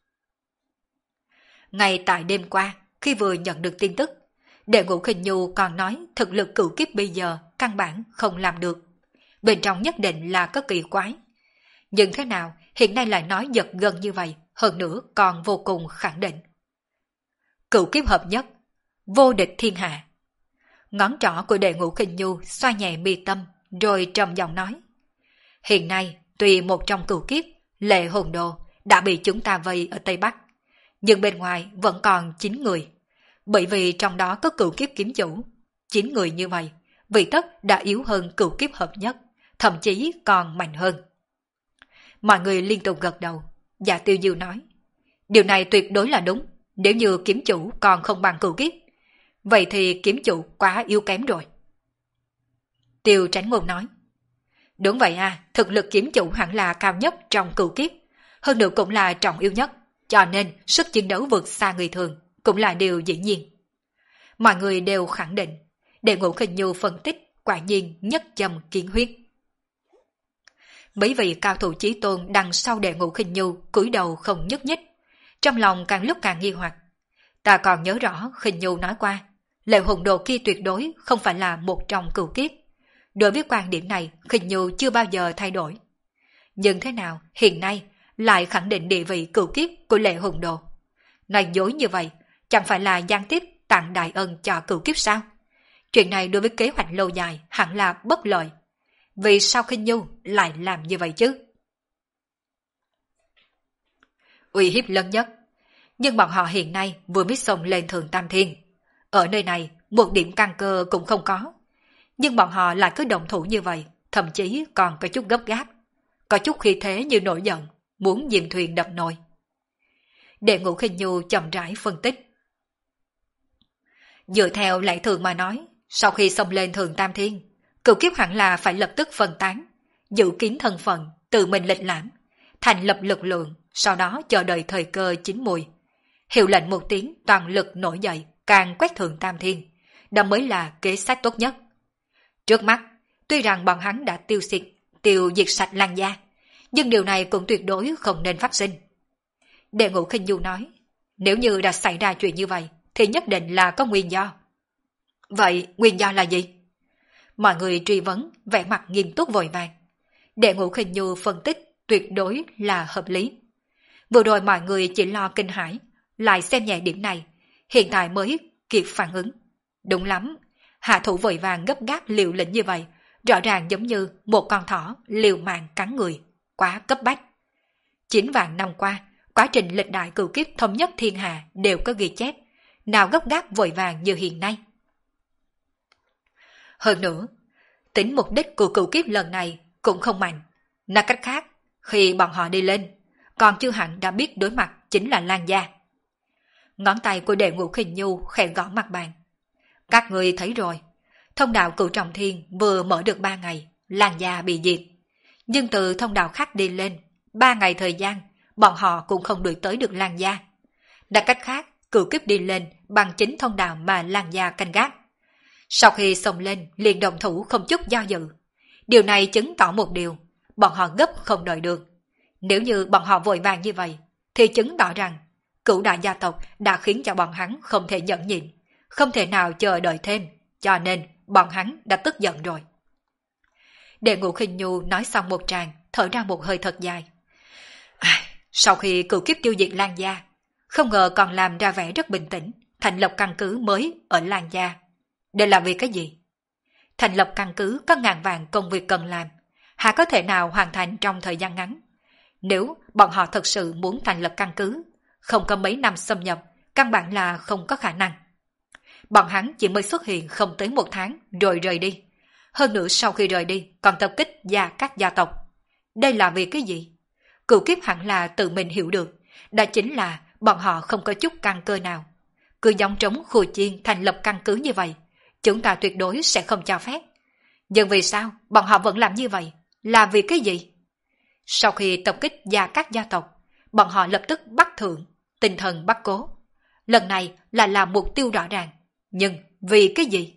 S1: Ngay tại đêm qua, khi vừa nhận được tin tức, Đệ Ngũ Khinh Nhu còn nói thực lực cửu kiếp bây giờ căn bản không làm được. Bên trong nhất định là có kỳ quái. Nhưng thế nào hiện nay lại nói giật gân như vậy, hơn nữa còn vô cùng khẳng định. Cửu kiếp hợp nhất, vô địch thiên hạ. Ngón trỏ của Đệ Ngũ Khinh Nhu xoa nhẹ mi tâm, rồi trầm giọng nói. Hiện nay, tuy một trong cửu kiếp, Lệ Hồn Đồ đã bị chúng ta vây ở Tây Bắc, nhưng bên ngoài vẫn còn chín người. Bởi vì trong đó có cửu kiếp kiếm chủ. chín người như vậy, vị tất đã yếu hơn cửu kiếp hợp nhất, thậm chí còn mạnh hơn. Mọi người liên tục gật đầu. Dạ Tiêu Diêu nói, điều này tuyệt đối là đúng. Nếu như kiếm chủ còn không bằng cửu kiếp, vậy thì kiếm chủ quá yếu kém rồi. Tiêu Tránh Ngôn nói, đúng vậy à, thực lực kiếm chủ hẳn là cao nhất trong cửu kiếp, hơn nữa cũng là trọng yếu nhất, cho nên sức chiến đấu vượt xa người thường cũng là điều dĩ nhiên. Mọi người đều khẳng định. Đệ Ngũ Khinh Nhu phân tích quả nhiên nhất châm kiến huyết. Mấy vị cao thủ chí tôn đằng sau Đệ Ngũ Khinh Nhu cúi đầu không nhúc nhích, trong lòng càng lúc càng nghi hoặc. Ta còn nhớ rõ Khinh Nhu nói qua, Lệ Hồn Đồ kia tuyệt đối không phải là một trong cửu kiếp. Đối với quan điểm này, Khinh Nhu chưa bao giờ thay đổi. Nhưng thế nào hiện nay lại khẳng định địa vị cửu kiếp của Lệ Hồn Đồ? Nói dối như vậy, chẳng phải là gián tiếp tặng đại ân cho cửu kiếp sao? Chuyện này đối với kế hoạch lâu dài hẳn là bất lợi. Vì sao Khinh Nhu lại làm như vậy chứ? Uy hiếp lớn nhất. Nhưng bọn họ hiện nay vừa mới xông lên Thượng Tam Thiên. Ở nơi này, một điểm căn cơ cũng không có. Nhưng bọn họ lại cứ động thủ như vậy, thậm chí còn có chút gấp gáp. Có chút khí thế như nổi giận, muốn dìm thuyền đập nồi. Đệ Ngũ Khinh Nhu chậm rãi phân tích. Dựa theo lẽ thường mà nói, sau khi xông lên Thượng Tam Thiên, cửu kiếp hẳn là phải lập tức phân tán, giữ kín thân phận, tự mình lịch lãm, thành lập lực lượng, sau đó chờ đợi thời cơ chín mùi. Hiệu lệnh một tiếng toàn lực nổi dậy, càng quét Thượng Tam Thiên, đó mới là kế sách tốt nhất. Trước mắt, tuy rằng bọn hắn đã tiêu diệt, tiêu diệt sạch Lan gia, nhưng điều này cũng tuyệt đối không nên phát sinh. Đệ Ngũ Khinh Nhu nói, nếu như đã xảy ra chuyện như vậy, thì nhất định là có nguyên do. Vậy nguyên do là gì? Mọi người truy vấn, vẻ mặt nghiêm túc vội vàng. Đệ Ngũ Khinh Nhu phân tích tuyệt đối là hợp lý. Vừa rồi mọi người chỉ lo kinh hãi, lại xem nhẹ điểm này, hiện tại mới kịp phản ứng. Đúng lắm, hạ thủ vội vàng gấp gáp liều lĩnh như vậy, rõ ràng giống như một con thỏ liều mạng cắn người, quá cấp bách. Chín vạn năm qua, quá trình lịch đại cửu kiếp thống nhất thiên hạ đều có ghi chép, nào gấp gáp vội vàng như hiện nay. Hơn nữa, tính mục đích của cửu kiếp lần này cũng không mạnh. Nói cách khác, khi bọn họ đi lên, còn chưa hẳn đã biết đối mặt chính là Lan gia. Ngón tay của Đệ Ngũ Khinh Nhu khẽ gõ mặt bàn. Các người thấy rồi, thông đạo Cửu Trọng Thiên vừa mở được ba ngày, Lan Gia bị diệt. Nhưng từ thông đạo khác đi lên, ba ngày thời gian, bọn họ cũng không đuổi tới được Lan Gia. Đặt cách khác, Cửu Kiếp đi lên bằng chính thông đạo mà Lan Gia canh gác. Sau khi xông lên, liền đồng thủ không chút do dự. Điều này chứng tỏ một điều, bọn họ gấp không đợi được. Nếu như bọn họ vội vàng như vậy, thì chứng tỏ rằng Cửu đại gia tộc đã khiến cho bọn hắn không thể nhẫn nhịn, không thể nào chờ đợi thêm, cho nên bọn hắn đã tức giận rồi. Đệ Ngũ Khinh Nhu nói xong một tràng, thở ra một hơi thật dài. À, sau khi Cửu Kiếp tiêu diệt Lan Gia, không ngờ còn làm ra vẻ rất bình tĩnh, thành lập căn cứ mới ở Lan Gia. Đây là vì cái gì? Thành lập căn cứ có ngàn vạn công việc cần làm, há có thể nào hoàn thành trong thời gian ngắn? Nếu bọn họ thật sự muốn thành lập căn cứ, không có mấy năm xâm nhập, căn bản là không có khả năng. Bọn hắn chỉ mới xuất hiện không tới một tháng rồi rời đi. Hơn nữa sau khi rời đi còn tập kích Gia các gia tộc. Đây là vì cái gì? Cửu Kiếp hẳn là tự mình hiểu được, đó chính là bọn họ không có chút căn cơ nào. Cứ giống trống khua chiên thành lập căn cứ như vậy, chúng ta tuyệt đối sẽ không cho phép. Nhưng vì sao bọn họ vẫn làm như vậy? Là vì cái gì? Sau khi tập kích Gia các gia tộc, bọn họ lập tức bắt thượng, tinh thần bắt cố. Lần này là làm mục tiêu rõ ràng. Nhưng vì cái gì?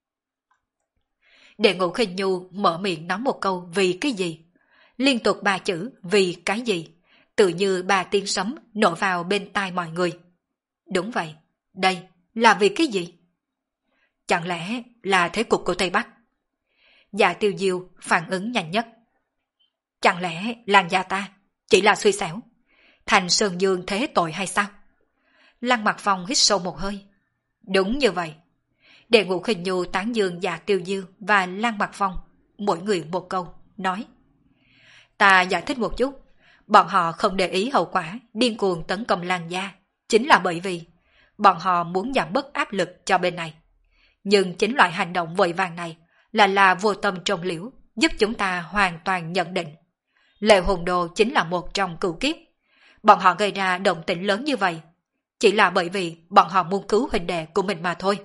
S1: Đệ Ngũ Khinh Nhu mở miệng nói một câu vì cái gì? Liên tục ba chữ vì cái gì? Tự như ba tiếng sấm nổ vào bên tai mọi người. Đúng vậy, đây là vì cái gì? Chẳng lẽ là thế cục của Tây Bắc? Dạ Tiêu Diêu phản ứng nhanh nhất. Chẳng lẽ Lan Gia ta chỉ là suy xẻo, thành Sơn Dương thế tội hay sao? Lăng Mặc Phong hít sâu một hơi. Đúng như vậy. Đệ Ngũ Khinh Nhu tán dương Dạ Tiêu Diêu và Lăng Mặc Phong, mỗi người một câu, nói. Ta giải thích một chút, bọn họ không để ý hậu quả điên cuồng tấn công Lan Gia, chính là bởi vì bọn họ muốn giảm bớt áp lực cho bên này. Nhưng chính loại hành động vội vàng này là là vô tâm trông liễu, giúp chúng ta hoàn toàn nhận định. Lệ Hồn Đồ chính là một trong cửu kiếp. Bọn họ gây ra động tĩnh lớn như vậy, chỉ là bởi vì bọn họ muốn cứu huynh đệ của mình mà thôi.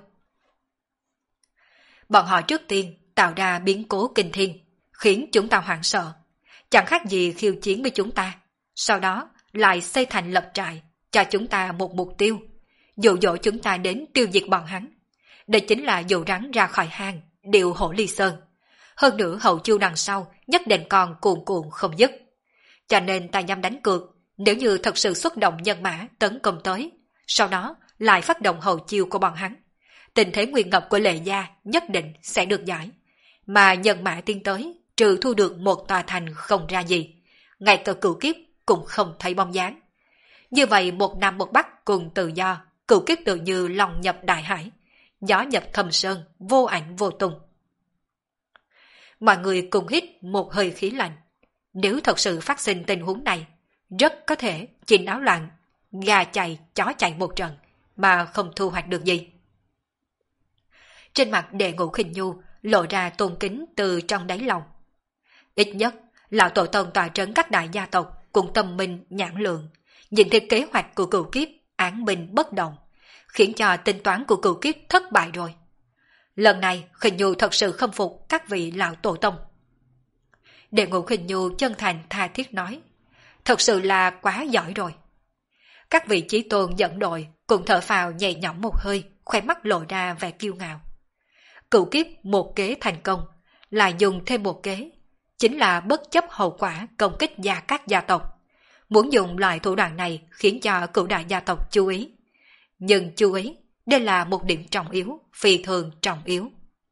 S1: Bọn họ trước tiên tạo ra biến cố kinh thiên, khiến chúng ta hoảng sợ, chẳng khác gì khiêu chiến với chúng ta. Sau đó lại xây thành lập trại, cho chúng ta một mục tiêu, dụ dỗ chúng ta đến tiêu diệt bọn hắn. Đây chính là dụ rắn ra khỏi hang, điều hổ ly sơn. Hơn nữa hậu chiêu đằng sau nhất định còn cuồn cuộn không dứt. Cho nên ta dám đánh cược, nếu như thật sự xuất động nhân mã tấn công tới, sau đó lại phát động hậu chiêu của bọn hắn, tình thế nguy ngập của Lệ Gia nhất định sẽ được giải. Mà nhân mã tiến tới, trừ thu được một tòa thành không ra gì, ngay cả Cửu Kiếp cũng không thấy bóng dáng. Như vậy một Nam một Bắc cùng tự do, Cửu Kiếp tự như lòng nhập đại hải, gió nhập thâm sơn, vô ảnh vô tung. Mọi người cùng hít một hơi khí lạnh. Nếu thật sự phát sinh tình huống này, rất có thể chỉ náo loạn, gà chạy, chó chạy một trận, mà không thu hoạch được gì. Trên mặt Đệ Ngũ Khinh Nhu lộ ra tôn kính từ trong đáy lòng. Ít nhất, lão tổ tông tòa trấn các đại gia tộc cùng tâm minh nhãn lượng, nhìn thấy kế hoạch của Cửu Kiếp án binh bất động, khiến cho tính toán của Cửu Kiếp thất bại rồi. Lần này Khinh Nhu thật sự khâm phục các vị lão tổ tông. Đệ Ngũ Khinh Nhu chân thành tha thiết nói, thật sự là quá giỏi rồi. Các vị chí tôn dẫn đội cùng thở phào nhẹ nhõm một hơi, khóe mắt lộ ra vẻ kiêu ngạo. Cửu Kiếp một kế thành công, lại dùng thêm một kế, chính là bất chấp hậu quả công kích Gia các gia tộc. Muốn dùng loại thủ đoạn này khiến cho cửu đại gia tộc chú ý. Nhưng chú ý, đây là một điểm trọng yếu, phi thường trọng yếu.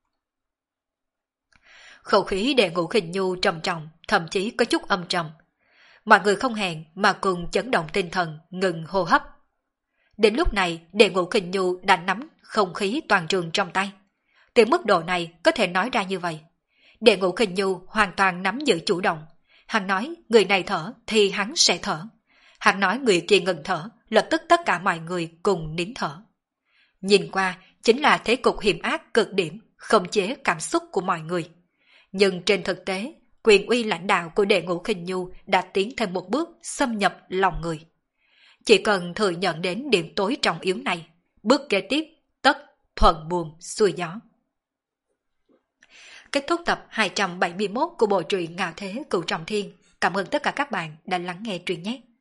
S1: Khẩu khí Đệ Ngũ Khinh Nhu trầm trọng, thậm chí có chút âm trầm. Mọi người không hẹn mà cùng chấn động tinh thần, ngừng hô hấp. Đến lúc này, Đệ Ngũ Khinh Nhu đã nắm không khí toàn trường trong tay. Từ mức độ này có thể nói ra như vậy. Đệ Ngũ Khinh Nhu hoàn toàn nắm giữ chủ động. Hắn nói người này thở thì hắn sẽ thở. Hắn nói người kia ngừng thở, lập tức tất cả mọi người cùng nín thở. Nhìn qua chính là thế cục hiểm ác cực điểm, khống chế cảm xúc của mọi người. Nhưng trên thực tế, quyền uy lãnh đạo của Đệ Ngũ Khinh Nhu đã tiến thêm một bước xâm nhập lòng người. chỉ cần thừa nhận đến điểm tối trọng yếu này, bước kế tiếp tất thuận buồm xuôi gió. Kết thúc tập hai trăm bảy mươi mốt của bộ truyện Ngạo Thế Cửu Trọng Thiên. Cảm ơn tất cả các bạn đã lắng nghe truyện nhé.